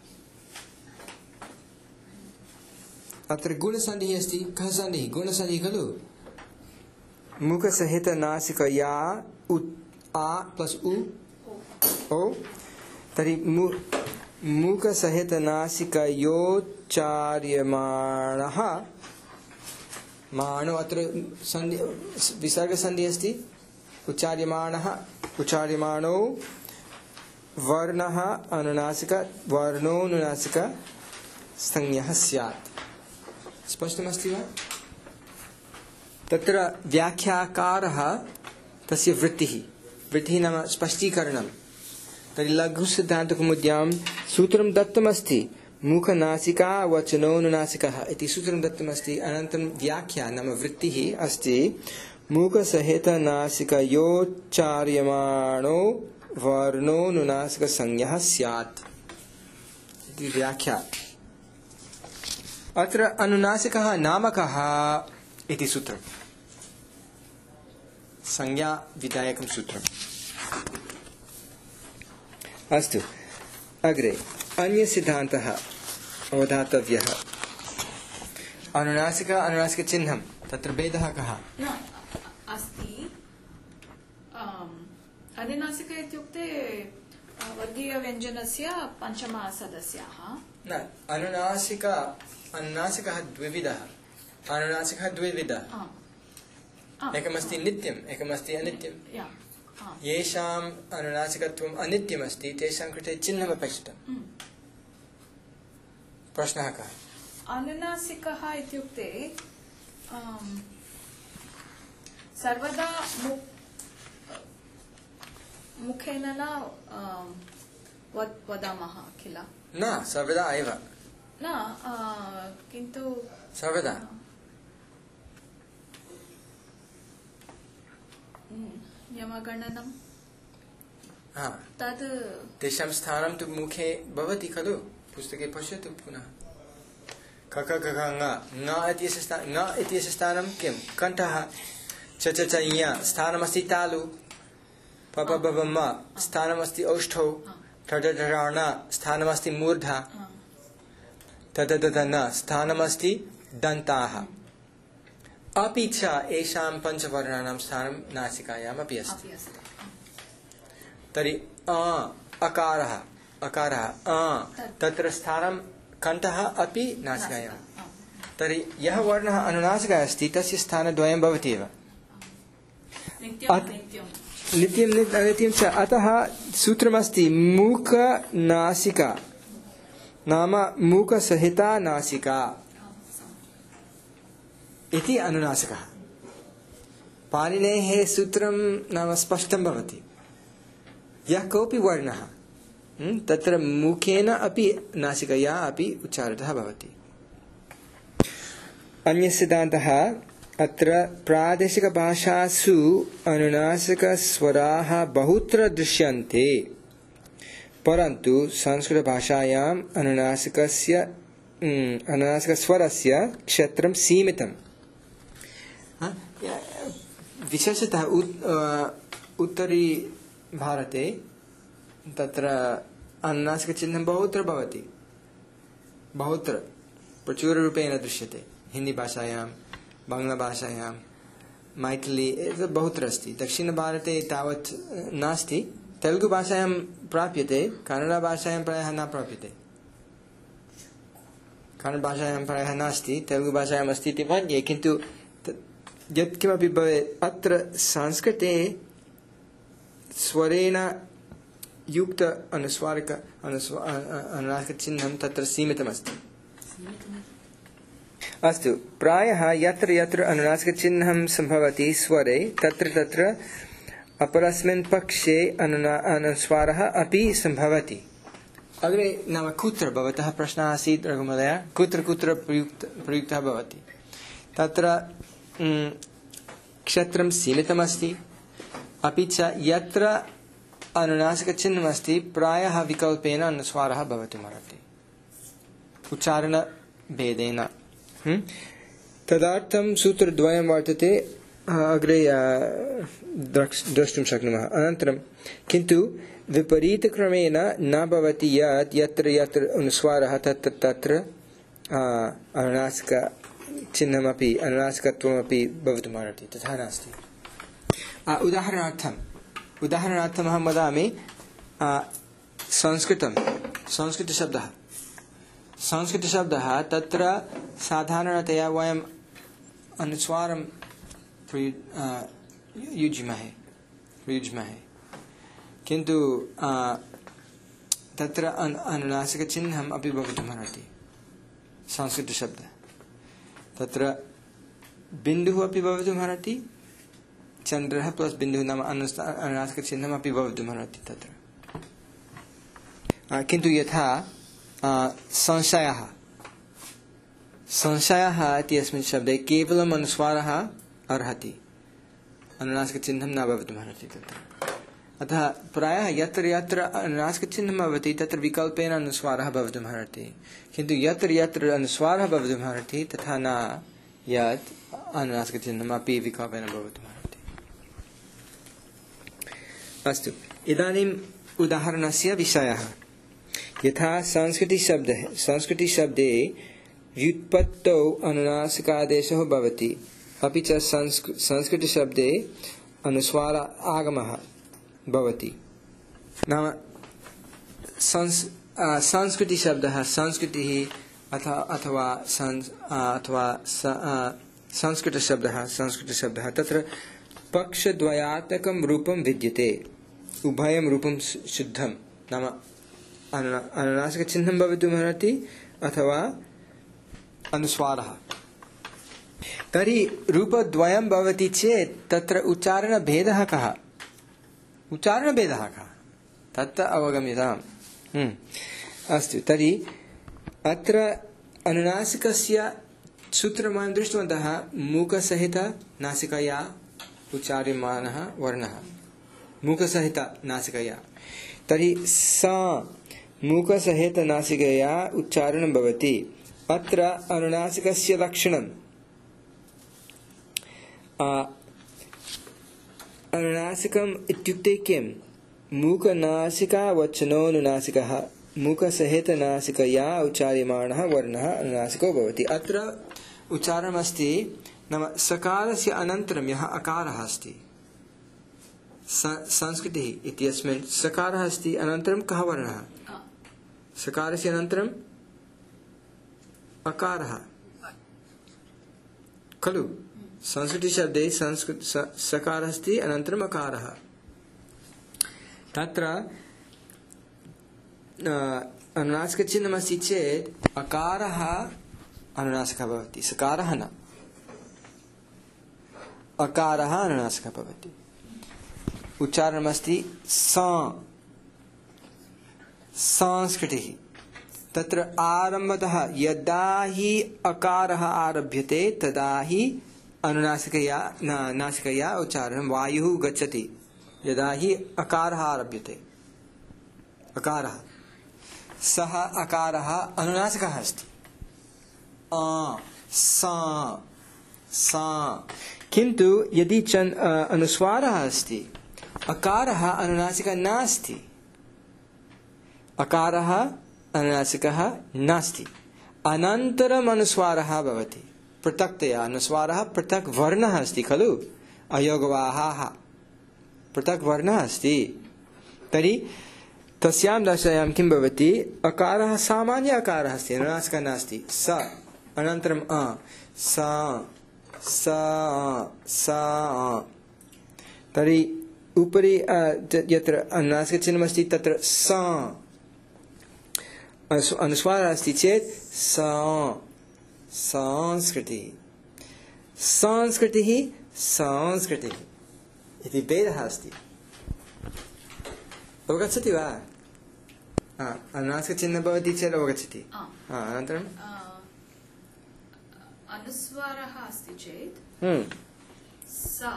अत्र गुणसन्धिः अस्ति कः सन्धिः गुणसन्धिः खलु मुखसहित नासिकया आ प्लस उ ओ तर्हि मुखसहित नासिकयोच्चार्यमाणः माणो अत्र सन्धि विसर्गसन्धिः अस्ति उच्चार्यमाणो वर्णः अनुनासिक वर्णोनुनासिक संज्ञः स्यात् स्पष्टमस्ति वा तत्र व्याख्याकारः तस्य वृत्तिः नाम स्पष्टीकरणं तर्हि लघुसिद्धान्तकौमुद्यां सूत्रं दत्तमस्ति मुखनासिका वचनोनुनासिकः इति सूत्रं दत्तमस्ति। अनन्तरं व्याख्या नाम वृत्तिः अस्ति मुखसहितनासिकयोच्चार्यमाणो वर्णोनुनासिकसंज्ञः स्यात् इति व्याख्या। अत्र अनुनासिकः नामकः इति सूत्रम्, संज्ञा विधायकं सूत्रम्। अस्तु, अग्रे अन्य सिद्धान्तः अवधातव्यः। अनुनासिक अनुनासिकचिह्नं तत्र भेदः कः? न अस्ति। अनुनासिक इत्युक्ते वर्गीयव्यञ्जनस्य पञ्चमसदस्याः। न, अनुनासिकः द्विविधः। अनुनासिकः द्विविधः, एकमस्ति नित्यम्, एकमस्ति अनित्यम्। येषाम् अनुनासिकत्वम् अनित्यमस्ति तेषां कृते चिह्नम् अपेक्षितम्। प्रश्नः कः? अनुनासिकः इत्युक्ते सर्वदा मुखेन न वदामः किल? न, सर्वदा एव न, किन्तु सर्वदा यमगणनं तद् तेषां स्थानं तु मुखे भवति खलु। पुस्तके पश्यतु पुनः। कक कख ङ इत्यस्य स्थानं किं? कण्ठः। च च च ञ स्थानमस्ति तालु। प प ब ब म स्थानमस्ति औष्ठौ। ठ ठ ठ ण स्थानमस्ति मूर्धा। त त त न स्थानमस्ति दन्ताः। अपि च एषां पञ्चवर्णानां स्थानं नासिकायाम् अपि अस्ति। तर्हि अकारः तत्र स्थानं कण्ठः अपि नासिकायां। तर्हि यः वर्णः अनुनासिकः अस्ति तस्य स्थानद्वयं भवति एव, नित्यं अनित्यं च। अतः सूत्रमस्ति मुखनासिका नाम मुखसहिता नासिका इति अनुनासिकः। पाणिनेः सूत्रं नाम स्पष्टं भवति। यः कोऽपि वर्णः तत्र मुखेन अपि नासिकया अपि उच्चारितः भवति। अन्यः सिद्धान्तः अत्र प्रादेशिकभाषासु अनुनासिकस्वराः बहुत्र दृश्यन्ते, परन्तु संस्कृतभाषायाम् अनुनासिकस्वरस्य क्षेत्रं सीमितम्। विशेषतः उत्तरी भारते तत्र अनुनासिकचिह्नं बहुत्र भवति, बहुत्र प्रचुररूपेण दृश्यते। हिन्दीभाषायां, बाङ्ग्लाभाषायां, मैथिली बहुत्र अस्ति। दक्षिणभारते तावत् नास्ति। तेलुगुभाषायां प्राप्यते, कन्नडभाषायां प्रायः न प्राप्यते। कन्नडभाषायां प्रायः नास्ति, तेलुगुभाषायाम् अस्ति इति मन्ये। किन्तु यत्किमपि भवेत्, अत्र संस्कृते स्वरेण युक्त अनुनासिकचिह्नं तत्र सीमितमस्ति। अस्तु, प्रायः यत्र यत्र अनुनासिकचिह्नं सम्भवति स्वरे तत्र तत्र अपरस्मिन् पक्षे अनुस्वारः अपि सम्भवति। अग्रे नाम कुत्र, भवतः प्रश्नः आसीत् रघुमहोदय, कुत्र कुत्र प्रयुक्तः भवति? तत्र क्षेत्रं सीमितमस्ति, अपि च यत्र अनुनासिकचिह्नमस्ति प्रायः विकल्पेन अनुस्वारः भवितुमर्हति उच्चारणभेदेन। तदर्थं सूत्रद्वयं वर्तते, अग्रे द्रष्टुं शक्नुमः। अनन्तरं किन्तु विपरीतक्रमेण न भवति यत् यत्र यत्र अनुस्वारः तत्र तत्र अनुनासिकचिह्नमपि अनुनासिकत्वमपि भवितुमर्हति, तथा नास्ति। उदाहरणार्थम् अहं वदामि, संस्कृतशब्दः तत्र साधारणतया वयम् अनुस्वारं प्रयुज्महे, किन्तु तत्र अनुनासिकचिह्नम् अपि भवितुमर्हति। संस्कृतशब्दः तत्र बिन्दुः अपि भवितुमर्हति, चन्द्रः प्लस् बिन्दुः नाम अनुनासिकचिह्नम् अपि भवितुमर्हति तत्र। किन्तु यथा संशयः संशयः इत्यस्मिन् शब्दे केवलम् अनुस्वारः अर्हति, अनुनासिकचिह्नं न भवितुमर्हति तत्र। अतः प्रायः यत्र यत्र अनुनासिकचिह्नं भवति तत्र विकल्पेन अनुस्वारः भवितुमर्हति, किन्तु यत्र यत्र अनुस्वारः भवितुमर्हति तथा न यत् अनुनासिकचिह्नम् अपि विकल्पेन भवितुमर्हति। अस्तु, इदानीम् उदाहरणस्य विषयः। यथा संस्कृतिशब्दे व्युत्पत्तौ अनुनासिकादेशः भवति, अपि च संस्कृतशब्दे अनुस्वार आगमः भवति। नाम संस्कृतिशब्दः संस्कृतिः अथवा संस्कृतशब्दः तत्र पक्षद्वयात्मकं रूपं विद्यते, उभयं रूपं शुद्धं, नाम अनुनासिकचिह्नं भवितुमर्हति अथवा अनुस्वारः। तर्हि रूपद्वयं भवति चेत् तत्र उच्चारणभेदः कः? उच्चारणभेदः कः तत् अवगम्यताम्। अस्तु, तर्हि अत्र अनुनासिकस्य सूत्रं वयं दृष्टवन्तः। मूकसहित नासिकया उच्चार्यमानः वर्णः, मूकसहित नासिकया। तर्हि सा मूकसहित नासिकया उच्चारणं भवति। अत्र अनुनासिकस्य लक्षणम् अनुनासिकम् इत्युक्ते किं? मूकनासिकावचनोनुनासिकः, मूकसहितनासिकया उच्चार्यमाणः वर्णः अनुनासिको भवति। अत्र उच्चारणमस्ति, नाम सकारस्य अनन्तरं यः अकारः अस्ति, संस्कृतिः इत्यस्मिन् सकारः अस्ति, अनन्तरं कः वर्णः? सकारस्य अनन्तरम् अकारः खलु। संस्कृतिशब्दे सकारः अस्ति, अनन्तरम् अकारः। तत्र अनुनासिकचिह्नमस्ति चेत् अकारः अनुनासिकः भवति, सकारः न। अकारः अनुनासिकः भवति। उच्चारणमस्ति संस्कृतिः। तत्र आरम्भतः यदा हि अकारः आरभ्यते तदा हि अनुनासिकया नासिकया उच्चारणं वायुः गच्छति। यदा हि अकारः आरभ्यते, अकारः, सः अकारः अनुनासिकः अस्ति। किन्तु यदि अनुस्वारः अस्ति, अकारः अनुनासिकः नास्ति, अकारः अनुनासिकः नास्ति, अनन्तरम् अनुस्वारः भवति। पृथक्तया अनुस्वारः पृथक् वर्णः अस्ति खलु, अयोगवाहाः पृथक् वर्णः अस्ति। तर्हि तस्यां दशायां किं भवति? अकारः सामान्य अकारः अस्ति, अनुनासिकः नास्ति। स अनन्तरम् सा। तर्हि उपरि यत्र अनुनासिकचिह्नमस्ति तत्र सा अनुस्वारः अस्ति चेत् संस्कृतिः इति भेदः अस्ति। अवगच्छति वा? अनुनासिकचिह्नं भवति चेत् अवगच्छति। अनन्तरम् अनुस्वारः अस्ति चेत् सा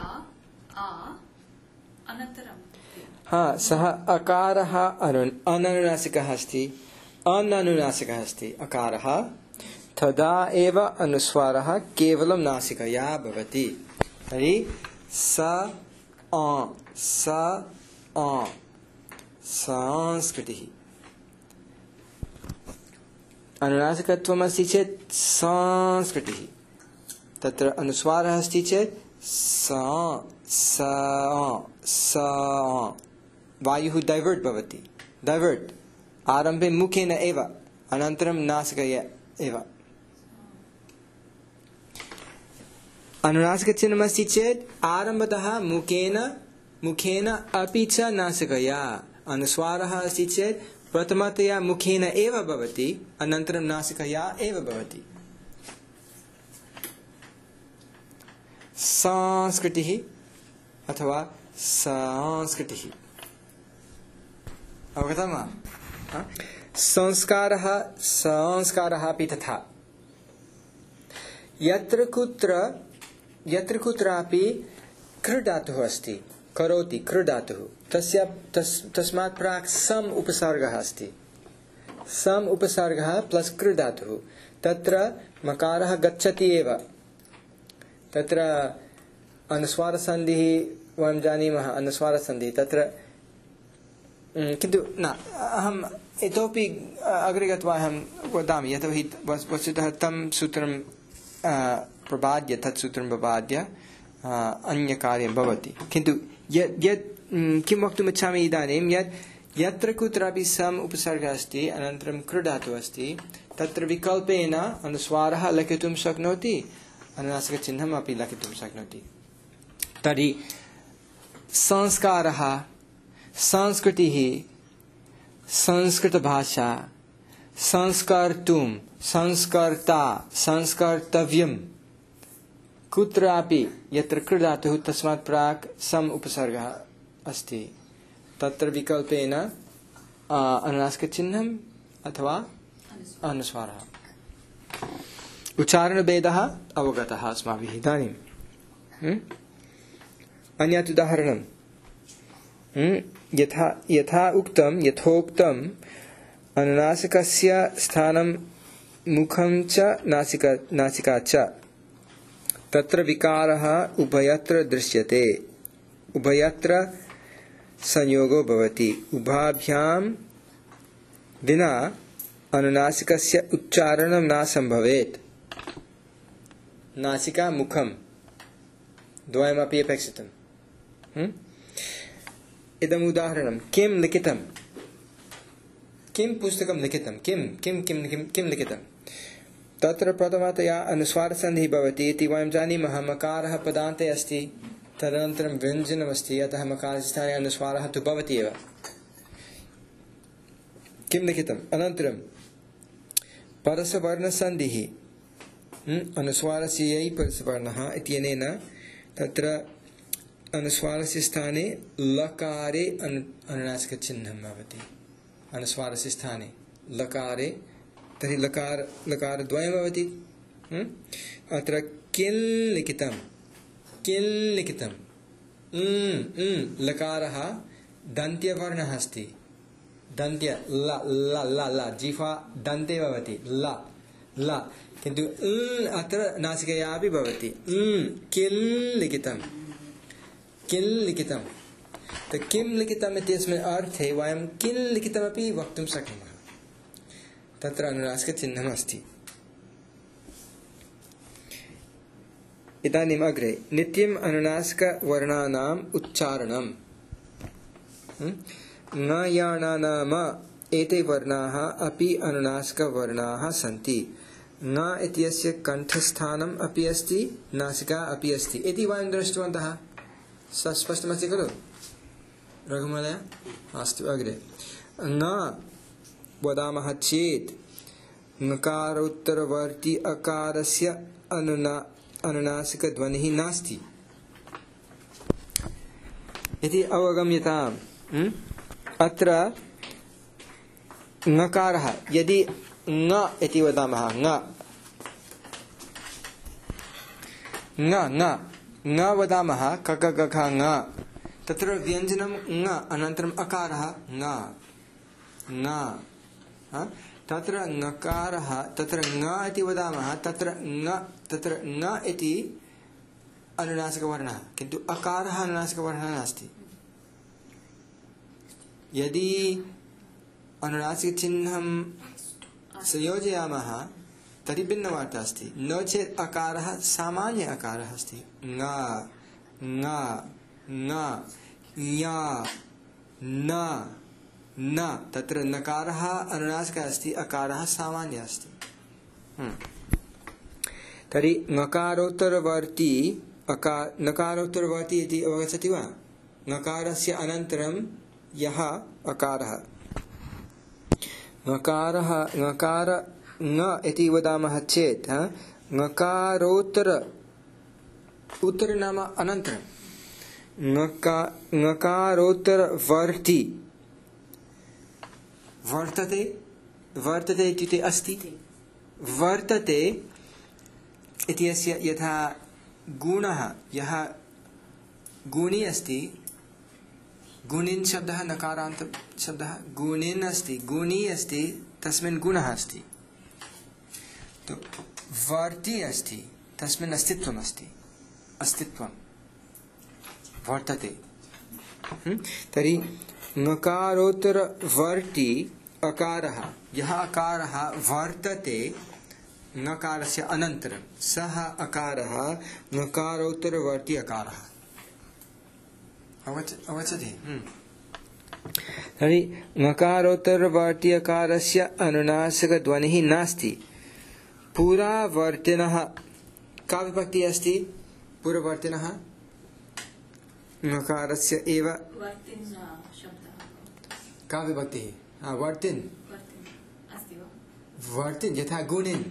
अनन्तरं सः अकारः अननुनासिकः अस्ति, अननुनासिकः अस्ति अकारः, तदा एव अनुस्वारः केवलं नासिकया भवति। तर्हि संस्कृतिः। अनुनासिकत्वमस्ति चेत् संस्कृतिः, तत्र अनुस्वारः अस्ति चेत् वायुः डैवर्ट् भवति। डैवर्ट् आरम्भे मुखेन एव, अनन्तरं नासिकया एव। अनुनासिकचिह्नमस्ति चेत् आरम्भतः मुखेन अपि च नासिकया। अनुस्वारः अस्ति चेत् प्रथमतया मुखेन एव भवति, अनन्तरं नासिकया एव भवति। संस्कृतिः अथवा संस्कृतिः। अवगतं वा? संस्कारः अपि तथा। यत्र कुत्रापि कृ धातुः अस्ति, करोति कृ धातुः, तस्मात् प्राक् सम् उपसर्गः अस्ति। सम् उपसर्गः प्लस् कृ धातुः, तत्र मकारः गच्छति एव। तत्र अनुस्वारसन्धिः वयं जानीमः, अनुस्वारसन्धिः तत्र किन्तु न, अहम् इतोपि अग्रे गत्वा अहं वदामि, यतोहि वस्तुतः तं सूत्रं प्रपाद्य, तत् सूत्रं प्रपाद्य अन्यकार्यं भवति। किन्तु यत् किं वक्तुमिच्छामि इदानीं, यत्र कुत्रापि सम् उपसर्गः अस्ति अनन्तरं कृ धातुः अस्ति, तत्र विकल्पेन अनुस्वारः लिखितुं शक्नोति, अनुनासिकचिह्नम् अपि लिखितुं शक्नोति। तर्हि संस्कारः, संस्कृतिः, संस्कृतभाषा, संस्कर्तुं, संस्कर्ता, संस्कर्तव्यं, कुत्रापि यत्र कृ धातुः तस्मात् प्राक् सम् उपसर्गः अस्ति, तत्र विकल्पेन अनुनासिकचिह्नम् अथवा अनुस्वारः। उच्चारणभेदः अवगतः अस्माभिः इदानीं। अन्यत् उदाहरणं, यथोक्तम् अनुनासिकस्य स्थानं मुखं च नासिका च, तत्र विकारः उभयत्र दृश्यते, उभयत्र संयोगो भवति, उभाभ्यां विना अनुनासिकस्य उच्चारणं न संभवेत्। नासिका मुखं द्वयमपि अपेक्षितम्। इदम् उदाहरणं, किं लिखितं, किं पुस्तकं लिखितं, किं लिखितं, तत्र प्रथमतया अनुस्वारसन्धिः भवति इति वयं जानीमः। मकारः पदान्ते अस्ति, तदनन्तरं व्यञ्जनमस्ति, अतः मकारस्य स्थाने अनुस्वारः तु भवति एव। किं लिखितम्, अनन्तरं परसवर्णसन्धिः, अनुस्वारस्य यै परसवर्णः इत्यनेन तत्र अनुस्वारस्य स्थाने लकारे अनुनासिकचिह्नं भवति। अनुस्वारस्य स्थाने लकारे, तर्हि लकारद्वयं भवति। अत्र किल् लिखितं, लकारः दन्त्यवर्णः अस्ति, दन्त्य ल जिह्वा दन्ते भवति, ल, किन्तु अत्र नासिकया अपि भवति। किल् लिखितं, किं लिखितम् इत्यस्मिन् अर्थे वयं किल् लिखितमपि वक्तुं शक्नुमः, तत्र अनुनासिकचिह्नम् अस्ति। इदानीम् अग्रे, नित्यम् अनुनासिकवर्णानाम् उच्चारणम्। ङयाणानाम एते वर्णाः अपि अनुनासिकवर्णाः सन्ति। ङ इत्यस्य कण्ठस्थानम् अपि अस्ति, नासिका अपि अस्ति इति वयं दृष्टवन्तः। स्पष्टमस्ति खलु रघुमहोदय? अस्तु, अग्रे ङ वदामः चेत् ङकारोत्तरवर्ती अकारस्य अनुनासिकध्वनिः नास्ति इति अवगम्यताम्। अत्र ङकारः यदि ङ इति वदामः, ङ वदामः, कक गघ ङ, तत्र व्यञ्जनं ङ, अनन्तरम् अकारः ङ, तत्र ङकारः, तत्र ङ इति वदामः, तत्र ङ इति अनुनासिकवर्णः, किन्तु अकारः अनुनासिकवर्णः नास्ति। यदि अनुनासिकचिह्नं संयोजयामः तर्हि भिन्नवार्ता अस्ति, नो चेत् अकारः सामान्य अकारः अस्ति। ङ, न, तत्र नकारः अनुनासिकः अस्ति, अकारः सामान्य अस्ति। तर्हि ङकारोत्तरवर्ती नकारोत्तरवर्ती इति अवगच्छति वा? ङकारस्य अनन्तरं यः अकारः, ङकार ङ इति वदामः चेत् ङकारोत्तर, उत्तर नाम अनन्तरं, ङकारोत्तरवर्ती वर्तते वर्तते इत्युक्ते अस्ति वर्तते इत्यस्य यथा गुणः यः गुणी अस्ति गुणिन् शब्दः नकारान्त शब्दः गुणिन् अस्ति गुणी अस्ति तस्मिन् गुणः अस्ति तो वर्ति अस्ति तस्मिन् अस्तित्वम् अस्ति अस्तित्वं वर्तते तर्हि नकारोत्तरवर्ति अकारः यः अकारः वर्तते नकारस्य अनन्तरं सः अकारः नकारोत्तरवर्ति अकारः अवगच्छति तर्हि नकारोत्तरवर्ति अकारस्य अनुनासिकध्वनिः नास्ति पुरावर्तिनः का विभक्तिः अस्ति पुरवर्तिनः नकारस्य एव का विभक्तिः वर्तिन् वर्तिन् यथा गुणिन्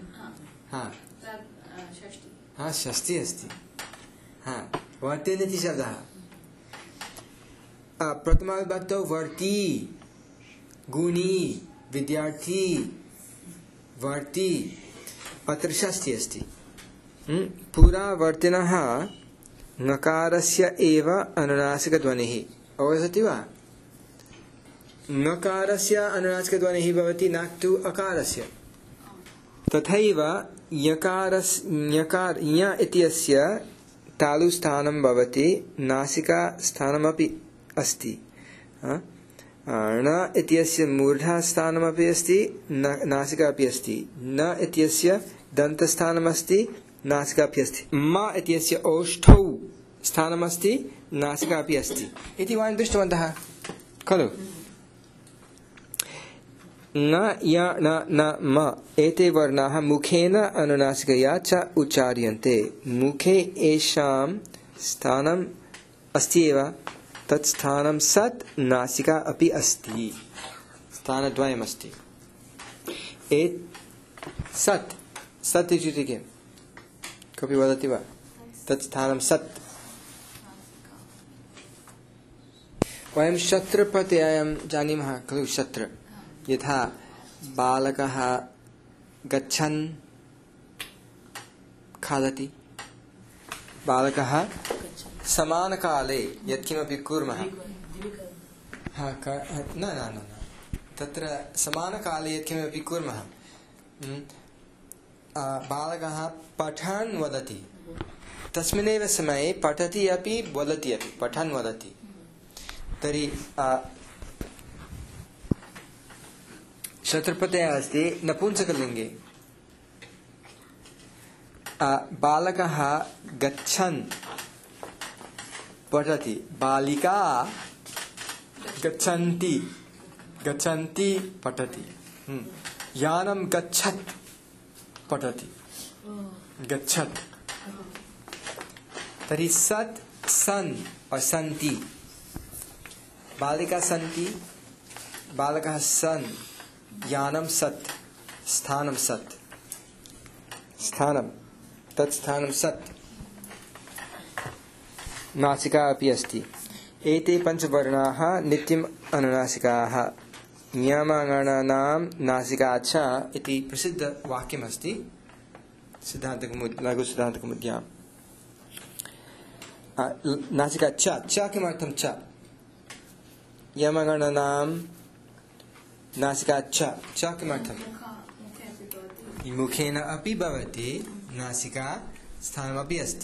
षष्ठी अस्ति वर्तिन् इति शब्दः प्रथमाविभक्तौ वर्ती गुणी विद्यार्थी वर्ती अत्र षष्ठी अस्ति पुरावर्तिनः नकारस्य एव अनुनासिकध्वनिः अवगच्छति वा नकारस्य अनुनासिकध्वनिः भवति न तु अकारस्य तथैव यकार ञ इत्यस्य तालुस्थानं भवति नासिकास्थानमपि अस्ति ण इत्यस्य मूर्धास्थानमपि अस्ति नासिका अपि अस्ति न इत्यस्य दन्तस्थानमस्ति नासिका अपि अस्ति म इत्यस्य ओष्ठौ स्थानमस्ति नासिका अपि अस्ति इति वयं दृष्टवन्तः खलु न य न म एते वर्णाः मुखेन अनुनासिकया च उच्चार्यन्ते मुखे येषां स्थानम् अस्ति एव तत् स्थानं सत् नासिका अपि अस्ति स्थानद्वयमस्ति सत् सत् इत्युक्ते किं कोऽपि वदति वा तत् स्थानं सत् वयं शत्रप्रत्ययं जानीमः खलु शत्र यथा बालकः गच्छन् खादति बालकः समानकाले यत्किमपि कुर्मः न तत्र समानकाले यत्किमपि कुर्मः बालकः पठन् वदति तस्मिन्नेव समये पठति अपि वदति अपि पठन् वदति तर्हि शत्रप्रत्ययः अस्ति नपुंसकलिङ्गे बालकः गच्छन् पठति बालिका गच्छन्ति गच्छन्ति पठति यानं गच्छत् पठति गच्छत् तर्हि सत् सन् और सन्ति बालिका सन्ति बालकः सन् यानं सत् स्थानं सत् स्थानं तत् स्थानं सत् नासिका अपि अस्ति एते पञ्चवर्णाः नित्यम् अनुनासिकाः नियमाङ्गानां नासिका च इति प्रसिद्धवाक्यमस्ति लघुसिद्धान्तकौमुद्यां नासिका च किमर्थं च यमगणानां नासिका च किमर्थं मुखेन अपि भवति नासिका स्थानमपि अस्ति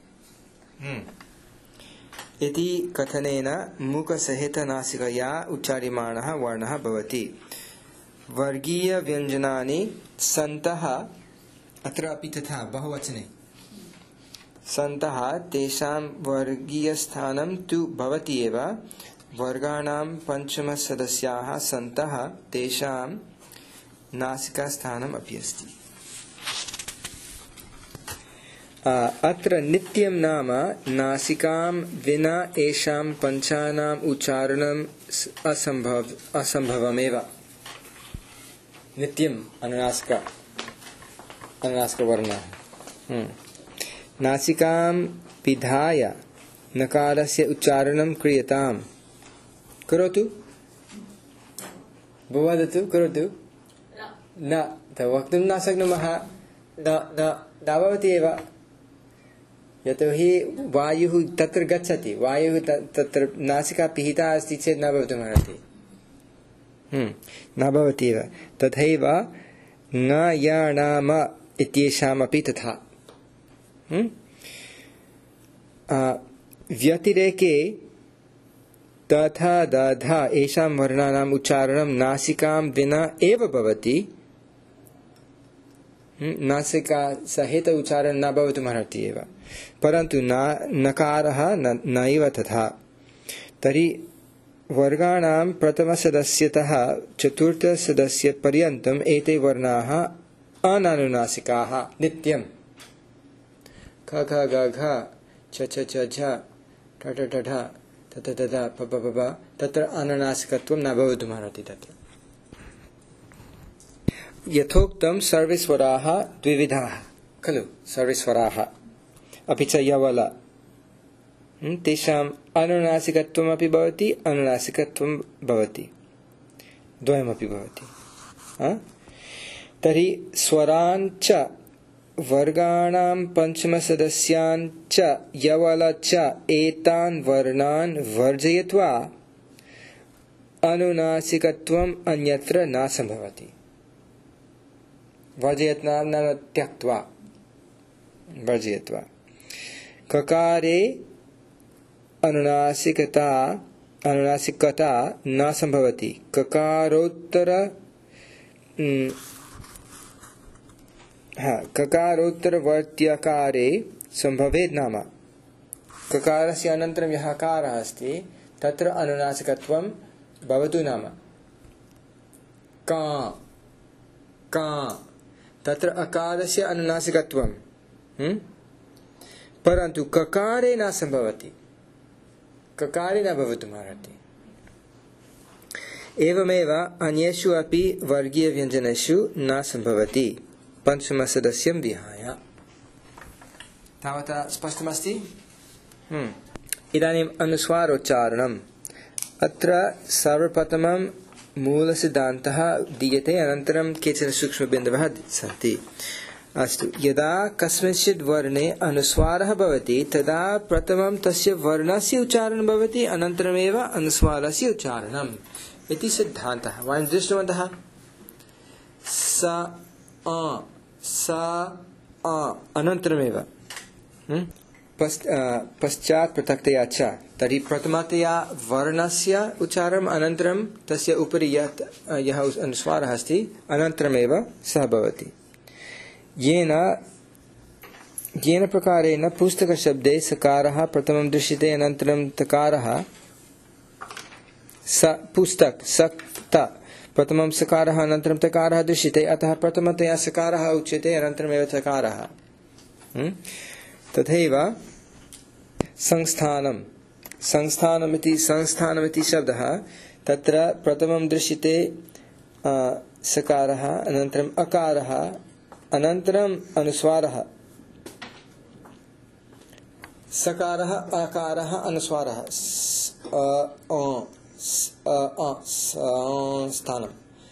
इति कथनेन मुखसहितनासिकया उच्चार्यमाणः वर्णः भवति वर्गीयव्यञ्जनानि सन्तः अत्र अपि तथा बहुवचने सन्तः तेषां वर्गीयस्थानं तु भवति एव वर्गाणां पञ्चमसदस्याः सन्तः तेषां नासिकास्थानम् अपि अस्ति अत्र नित्यं नाम नासिकां विना एषां पञ्चानाम् उच्चारणम् असम्भवमेव नित्यम् अनुनासिकवर्णः नासिकां पिधाय नकारस्य उच्चारणं क्रियताम् करोतु वदतु करोतु न वक्तुं न शक्नुमः न भवति एव यतोहि वायुः तत्र गच्छति वायुः तत्र नासिका पिहिता अस्ति चेत् न भवितुमर्हति न भवति एव तथैव न याणाम इत्येषामपि तथा व्यतिरेके तथा दधा एषां वर्णानाम् उच्चारणं नासिकां विना एव भवति नासिका सहित उच्चारण न भवितुमर्हति एव परन्तु नकारः नैव तथा तर्हि वर्गाणां प्रथमसदस्यतः चतुर्थसदस्यपर्यन्तम् एते वर्णाः अनानुनासिकाः नित्यं ख ख ग घ छ छ छ झ ठ ठ ठ ठ थ थ थ थ प प प प तत्र अनुनासिकत्वं न भवितुमर्हति तत्र यथोक्तं सर्वे स्वराः द्विविधाः खलु सर्वे स्वराः अपि च यवल तेषाम् अनुनासिकत्वमपि भवति अनुनासिकत्वं भवति द्वयमपि भवति तर्हि स्वराञ्च वर्गाणां पञ्चमसदस्याञ्च यवल च एतान् वर्णान् वर्जयित्वा अनुनासिकत्वम् अन्यत्र न सम्भवति वर्जयित्वा त्यक्त्वा वर्जयित्वा ककारे अनुनासिकता न सम्भवति ककारोत्तरवर्त्यकारे सम्भवेत् नाम ककारस्य अनन्तरं यः अकारः अस्ति तत्र अनुनासिकत्वं भवतु नाम का तत्र अकारस्य अनुनासिकत्वं परन्तु ककारे न सम्भवति ककारे न भवितुमर्हति एवमेव अन्येषु अपि वर्गीयव्यञ्जनेषु न सम्भवति पञ्चमसदस्यं विहाय तावता स्पष्टमस्ति इदानीम् अनुस्वारोच्चारणम् अत्र सर्वप्रथमं मूलसिद्धान्तः दीयते अनन्तरं केचन सूक्ष्मबिन्दवः सन्ति अस्तु यदा कस्मिंश्चित् वर्णे अनुस्वारः भवति तदा प्रथमं तस्य वर्णस्य उच्चारणं भवति अनन्तरमेव अनुस्वारस्य उच्चारणम् इति सिद्धान्तः वयं दृष्टवन्तः स अनन्तरमेव पश्चात् पृथक्तया च तर्हि प्रथमतया वर्णस्य उच्चारणम् अनन्तरं तस्य उपरि यः अनुस्वारः अस्ति अनन्तरमेव सः भवति येन प्रकारेण पुस्तकशब्दे सकारः प्रथमं दृश्यते अनन्तरं तकारः पुस्तक सक्त प्रथमं सकारः अनन्तरं तकारः दृश्यते अतः प्रथमतया सकारः उच्यते अनन्तरमेव तकारः तथैव संस्थानमिति शब्दः तत्र प्रथमं दृश्यते सकारः अनन्तरम् अकारः अनन्तरम् अनुस्वारः सकारः अकारः अनुस्वारः संस्थानं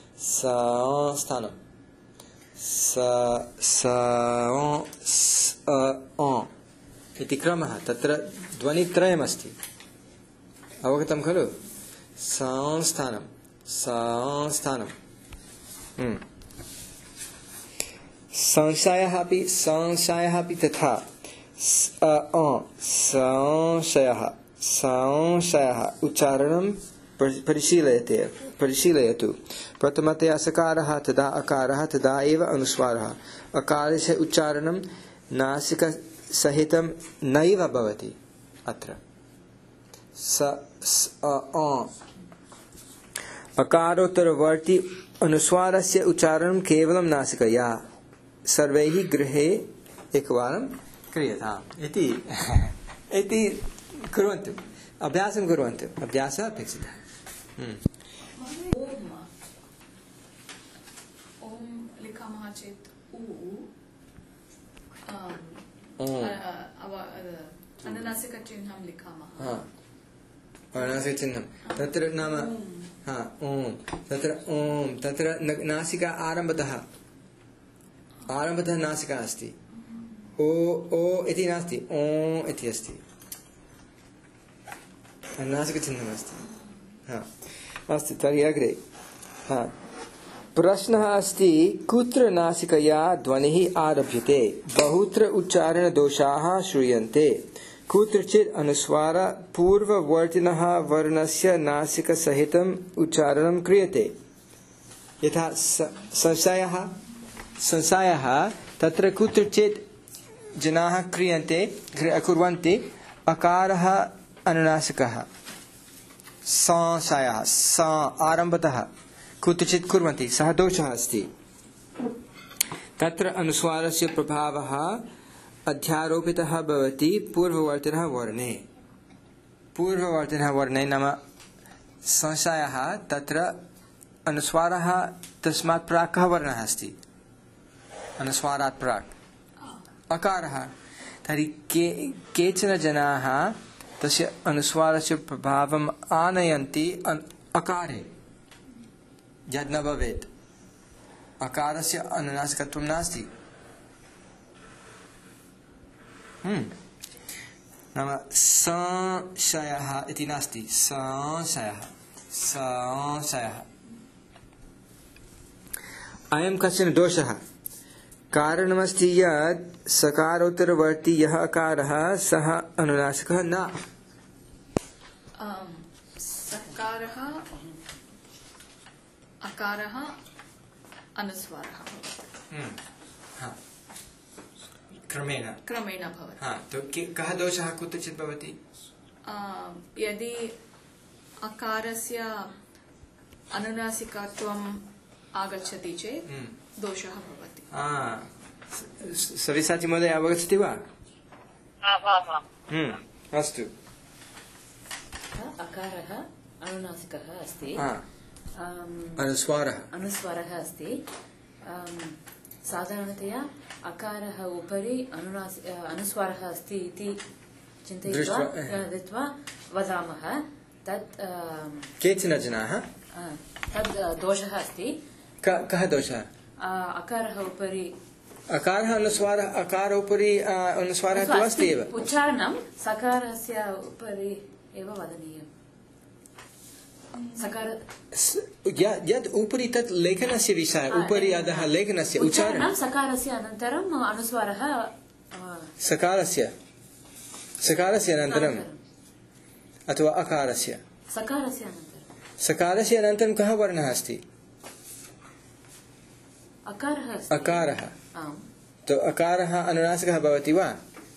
इति क्रमः तत्र ध्वनित्रयमस्ति अवगतं खलु संस्थानं संशयः अपि तथा संशयः उच्चारणं परिशीलयतु प्रथमतया सकारः तदा अकारः तदा एव अनुस्वारः अकारस्य उच्चारणं नासिकसहितं नैव भवति अत्र अकारोत्तरवर्ती अनुस्वारस्य उच्चारणं केवलं नासिकया सर्वैः गृहे एकवारं क्रियताम् इति कुर्वन्तु अभ्यासं कुर्वन्तु अभ्यासः अपेक्षितः ओम लिखामः चेत् अनुनासिकचिह्नं लिखामः अनुनासिकचिह्नं तत्र नाम ओम तत्र नासिका आरम्भतः नासिका अस्ति ओ इति नास्ति ओ इति अस्ति नासिकचिह्नम् अस्ति अस्तु तर्हि अग्रे प्रश्नः अस्ति कुत्र नासिकया ध्वनिः आरभ्यते बहुत्र उच्चारणदोषाः श्रूयन्ते कुत्रचित् अनुस्वार पूर्ववर्तिनः वर्णस्य नासिकसहितम् उच्चारणं क्रियते यथा संशयः तत्र कुत्रचित् जनाः कुर्वन्ति अकारः अनुनासिकः संशयः आरम्भतः कुत्रचित् कुर्वन्ति सः दोषः अस्ति तत्र अनुस्वारस्य प्रभावः अध्यारोपितः भवति पूर्ववर्तिनः वर्णे नाम संशयः तत्र अनुस्वारः तस्मात् प्राक् कः वर्णः अस्ति अनुस्वारात् प्राक् अकारः तर्हि केचन जनाः तस्य अनुस्वारस्य प्रभावम् आनयन्ति अकारे यद् न भवेत् अकारस्य अनुनासिकत्वं नास्ति नाम संशयः इति नास्ति संशयः अयं कश्चन दोषः कारणमस्ति यत् सकारोत्तरवर्ती यः अकारः सः अनुनासिकः न सकारः अकारः अनुस्वारः क्रमेण भवति तो कः दोषः कुत्रचित् भवति यदि अकारस्य अनुनासिकत्वम् आगच्छति चेत् दोषः भवति सविसाचि महोदय अवगच्छति वा अस्तु अकारः अनुनासिकः अस्ति अनुस्वारः अस्ति साधारणतया अकारः उपरि अनुस्वारः अस्ति इति चिन्तयित्वा वदामः तत् केचन जनाः तद् दोषः अस्ति कः दोषः अकारः उपरि अकारः उपरि अनुस्वारः तु अस्ति एव उच्चारणं सकारस्य उपरि एव वदनीयम् यद् उपरि तत् लेखनस्य विषयः उपरि अधः लेखनस्य उच्चारणं सकारस्य अनन्तरम् अनुस्वारः सकारस्य अनन्तरम् अथवा अकारस्य सकारस्य अनन्तरं कः वर्णः अस्ति अकारः तो अकारः अनुनासिकः भवति वा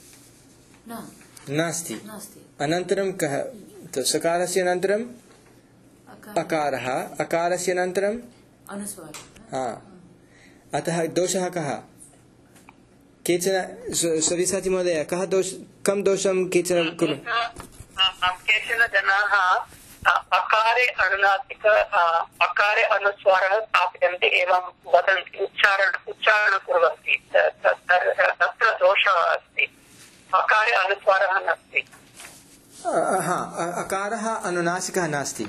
नास्ति अनन्तरं कः तो सकारस्य अनन्तरं अकारः अकारस्य अनन्तरं अनुस्वारः अतः दोषः कः केचन सविसाचि महोदय कं दोषं केचन केचन जनाः अकारे अनुनासिक अकारे अनुस्वारः स्थापयन्ति एवं वदन्ति उच्चारण कुर्वन्ति तत्र दोषः अस्ति अकारे अनुस्वारः नास्ति अकारः अनुनासिकः नास्ति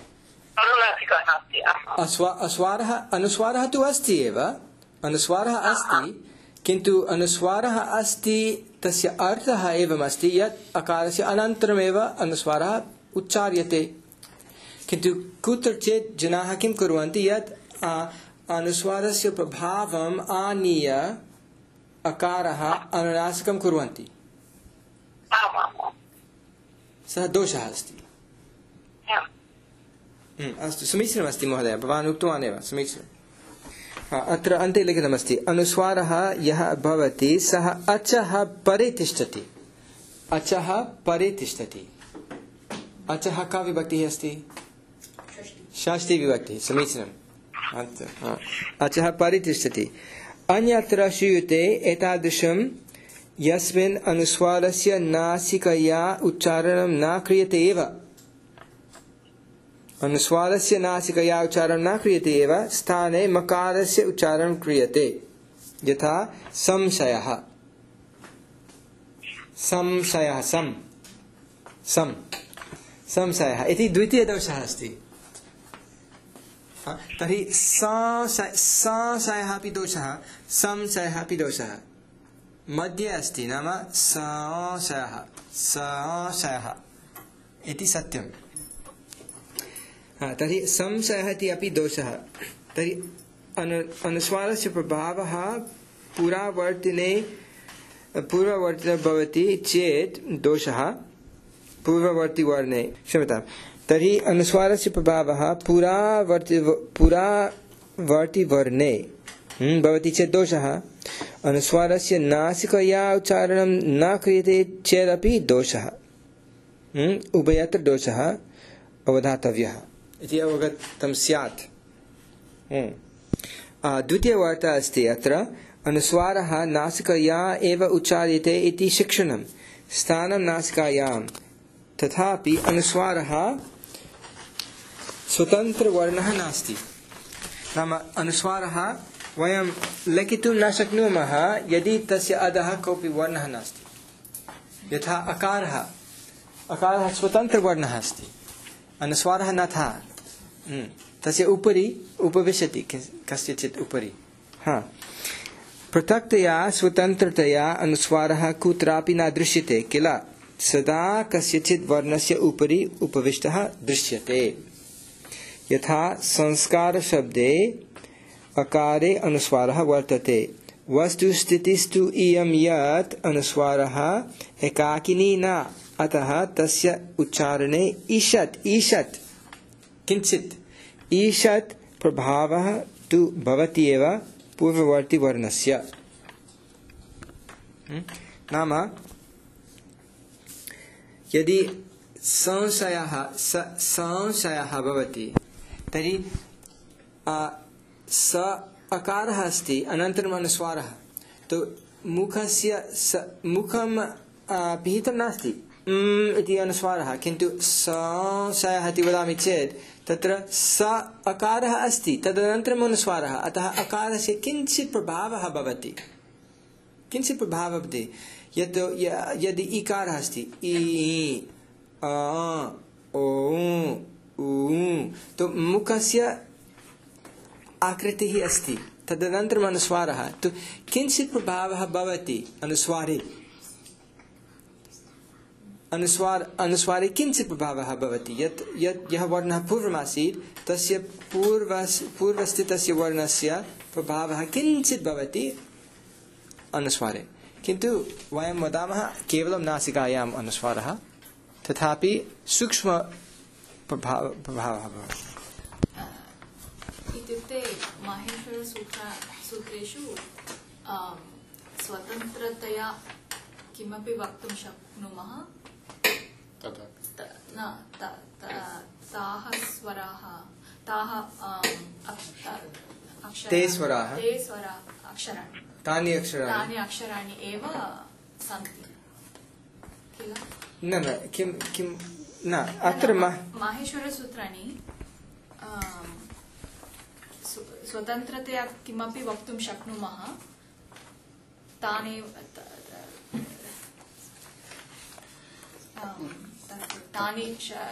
अनुस्वारः तु अस्ति एव अनुस्वारः अस्ति किन्तु अनुस्वारः अस्ति तस्य अर्थः एवमस्ति यत् अकारस्य अनन्तरमेव अनुस्वारः उच्चार्यते किन्तु कुत्रचित् जनाः किं कुर्वन्ति यत् अनुस्वारस्य प्रभावम् आनीय अकारः अनुनासिकं कुर्वन्ति सः दोषः अस्ति अस्तु समीचीनमस्ति महोदय भवान् उक्तवान् एव समीचीनम् अत्र अन्ते लिखितमस्ति अनुस्वारः यः भवति सः अचः परे तिष्ठति अचः का विभक्तिः अस्ति षष्ठी विभक्तिः समीचीनम् अचः परे तिष्ठति अन्यत्र श्रूयते एतादृशं यस्मिन् अनुस्वारस्य नासिकया उच्चारणं न क्रियते एव अनुस्वारस्य नासिकया उच्चारणं न क्रियते एव स्थाने मकारस्य उच्चारणं क्रियते यथा संशयः संशयः इति द्वितीयदोषः अस्ति। तर्हि संशयः अपि दोषः, संशयः अपि दोषः मध्ये अस्ति, नाम संशयः इति सत्यं। तर्हि संशयः इति अपि दोषः। तर्हि अनुस्वारस्य प्रभावः पूर्ववर्तिने भवति चेत् दोषः पूर्ववर्तिवर्णे, क्षम्यतां। तर्हि अनुस्वारस्य प्रभावः पुरावर्तिवर्णे भवति चेत् दोषः। अनुस्वारस्य नासिकया उच्चारणं न क्रियते चेदपि दोषः। उभयत्र दोषः अवधातव्यः इति अवगतं स्यात्। द्वितीयवार्ता अस्ति अत्र अनुस्वारः नासिकया एव उच्चार्यते इति शिक्षणं। स्थानं नासिकायां, तथापि अनुस्वारः स्वतन्त्रवर्णः नास्ति। नाम अनुस्वारः वयं लिखितुं न शक्नुमः यदि तस्य अधः कोऽपि वर्णः नास्ति। यथा अकारः स्वतन्त्रवर्णः अस्ति, अनुस्वारः न था, तस्य उपरि उपविशति कस्यचित् उपरि। पृथक्तया स्वतन्त्रतया अनुस्वारः कुत्रापि न दृश्यते किल, सदा कस्यचित् वर्णस्य उपरि उपविष्टः दृश्यते। यथा संस्कारशब्दे अकारे अनुस्वारः वर्तते। वस्तुस्थितिस्तु इयं यत् अनुस्वारः एकाकिनी न, अतः तस्य उच्चारणे ईषत् किञ्चित् ईषत् प्रभावः तु भवति एव पूर्ववर्ती वर्णस्य। नाम यदि संशयः भवति तर्हि स अकारः अस्ति अनन्तरम् अनुस्वारः, तो मुखं पिहितं नास्ति इति अनुस्वारः, किन्तु संशयः इति वदामि चेत् तत्र स अकारः अस्ति तदनन्तरम् अनुस्वारः, अतः अकारस्य किञ्चित् प्रभावः भवति। यदि इकारः अस्ति इ आ ओ उ, तो मुखस्य आकृतिः अस्ति, तदनन्तरम् अनुस्वारः, तो किञ्चित् प्रभावः भवति अनुस्वारे। अनुस्वारे किञ्चित् प्रभावः भवति। यः वर्णः पूर्वमासीत् तस्य पूर्वस्थितस्य वर्णस्य प्रभावः किञ्चित् भवति अनुस्वारे, किन्तु वयं वदामः केवलं नासिकायाम् अनुस्वारः, तथापि सूक्ष्म प्रभावः भवति। इत्युक्ते माहेश्वरसूत्रेषु स्वतन्त्रतया किमपि वक्तुं शक्नुमः। ताः स्वराः, तानि अक्षराणि एव सन्ति किल? किं न अत्र माहेश्वरसूत्राणि स्वतन्त्रतया किमपि वक्तुं शक्नुमः, तानि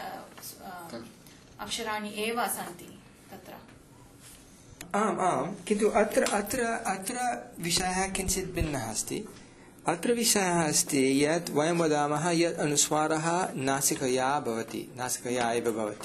अक्षराणि एव सन्ति तत्र। आम्, किन्तु अत्र विषयः किञ्चित् भिन्नः अस्ति। अत्र विषयः अस्ति यत् वयं वदामः यत् अनुस्वारः नासिकया एव भवति,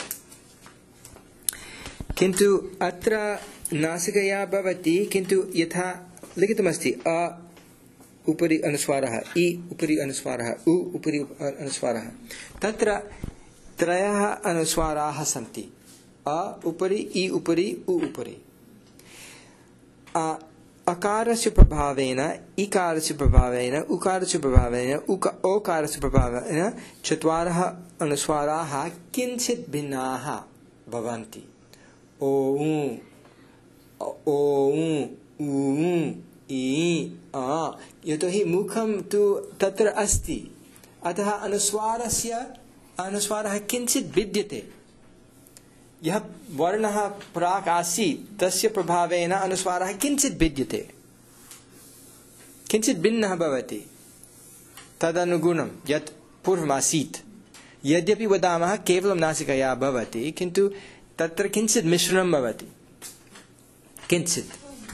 किन्तु अत्र नासिकया भवति, किन्तु यथा लिखितमस्ति अ उपरि अनुस्वारः, इ उपरि अनुस्वारः, उ उपरि अनुस्वारः, तत्र त्रयः अनुस्वाराः सन्ति, अ उपरि, इ उपरि, उ उपरि। अकारस्य प्रभावेन, इकारस्य प्रभावेन, उकारस्य प्रभावेन, ओकारस्य प्रभावेन चत्वारः अनुस्वाराः किञ्चित् भिन्नाः भवन्ति। ओ उ इ आ, यतोहि मुखं तु तत्र अस्ति, अतः अनुस्वारः किञ्चित् भिद्यते। यः वर्णः प्राक् आसीत् तस्य प्रभावेन अनुस्वारः किञ्चित् भिद्यते, किञ्चित् भिन्नः भवति तदनुगुणं यत् पूर्वमासीत्। यद्यपि वदामः केवलं नासिकया भवति किन्तु तत्र किञ्चित् मिश्रणं भवति किञ्चित्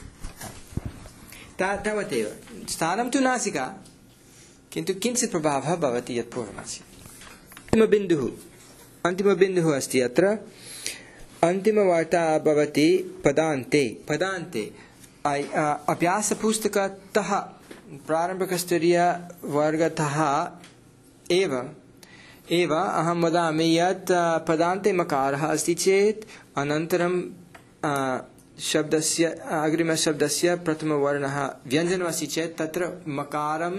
तावदेव स्थानं तु नासिका किन्तु किञ्चित् प्रभावः भवति यत् पूर्वमासीत् अन्तिमबिन्दुः अस्ति अत्र अन्तिमवार्ता भवति पदान्ते अभ्यासपुस्तकतः प्रारम्भिकस्तरीयवर्गतः एव अहं वदामि यत् पदान्ते मकारः अस्ति चेत् अनन्तरं शब्दस्य अग्रिमशब्दस्य प्रथमवर्णः व्यञ्जनमस्ति चेत् तत्र मकारं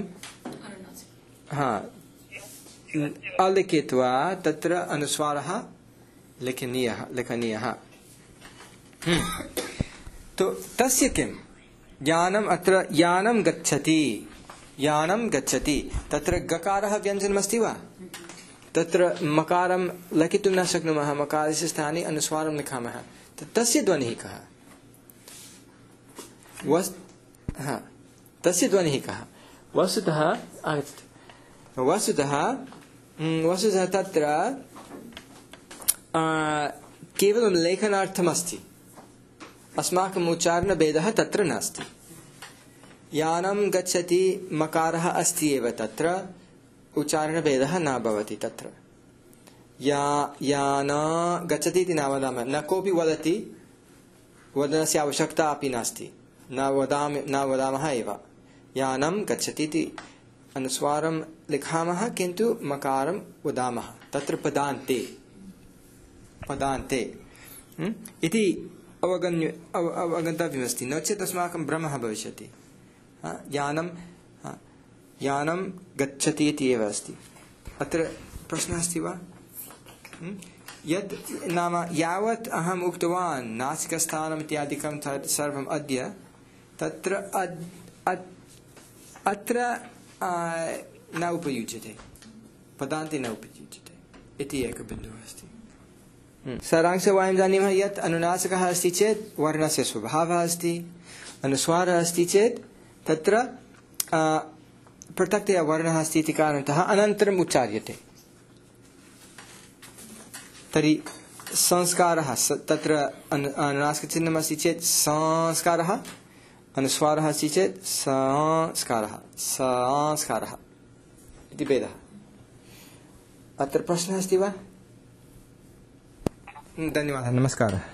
अलिखित्वा तत्र अनुस्वारः लेखनीयः तो तस्य किं यानम् अत्र यानं गच्छति तत्र गकारः व्यञ्जनमस्ति वा तत्र मकारं लिखितुं न शक्नुमः मकारस्य स्थाने अनुस्वारं लिखामः तस्य ध्वनिः कः तस्य ध्वनिः कः वस्तुतः तत्र केवलं लेखनार्थमस्ति अस्माकम् उच्चारणभेदः तत्र नास्ति यानं गच्छति मकारः अस्ति एव तत्र उच्चारणभेदः न भवति तत्र यान गच्छति इति न वदामः न कोऽपि वदति वदनस्य आवश्यकता अपि नास्ति न वदामः एव यानं गच्छति इति अनुस्वारं लिखामः किन्तु मकारं वदामः तत्र पदान्ते इति अवगन्तव्यमस्ति नो चेत् अस्माकं भ्रमः भविष्यति यानं गच्छति इति एव अस्ति अत्र प्रश्नः अस्ति वा यत् नाम यावत् अहम् उक्तवान् नासिकस्थानम् इत्यादिकं सर्वम् अद्य तत्र अत्र न उपयुज्यते पदान्ते न उपयुज्यते इति एकः बिन्दुः अस्ति सारांशे वयं जानीमः यत् अनुनासिकः अस्ति चेत् वर्णस्य स्वभावः अस्ति अनुस्वारः अस्ति चेत् तत्र पृथक्तया वर्णः अस्ति इति कारणतः अनन्तरम् उच्चार्यते तर्हि संस्कारः तत्र अनुनासिकचिह्नम् अस्ति चेत् संस्कारः अनुस्वारः अस्ति चेत् संस्कारः इति भेदः अत्र प्रश्नः अस्ति वा धन्यवादः नमस्कारः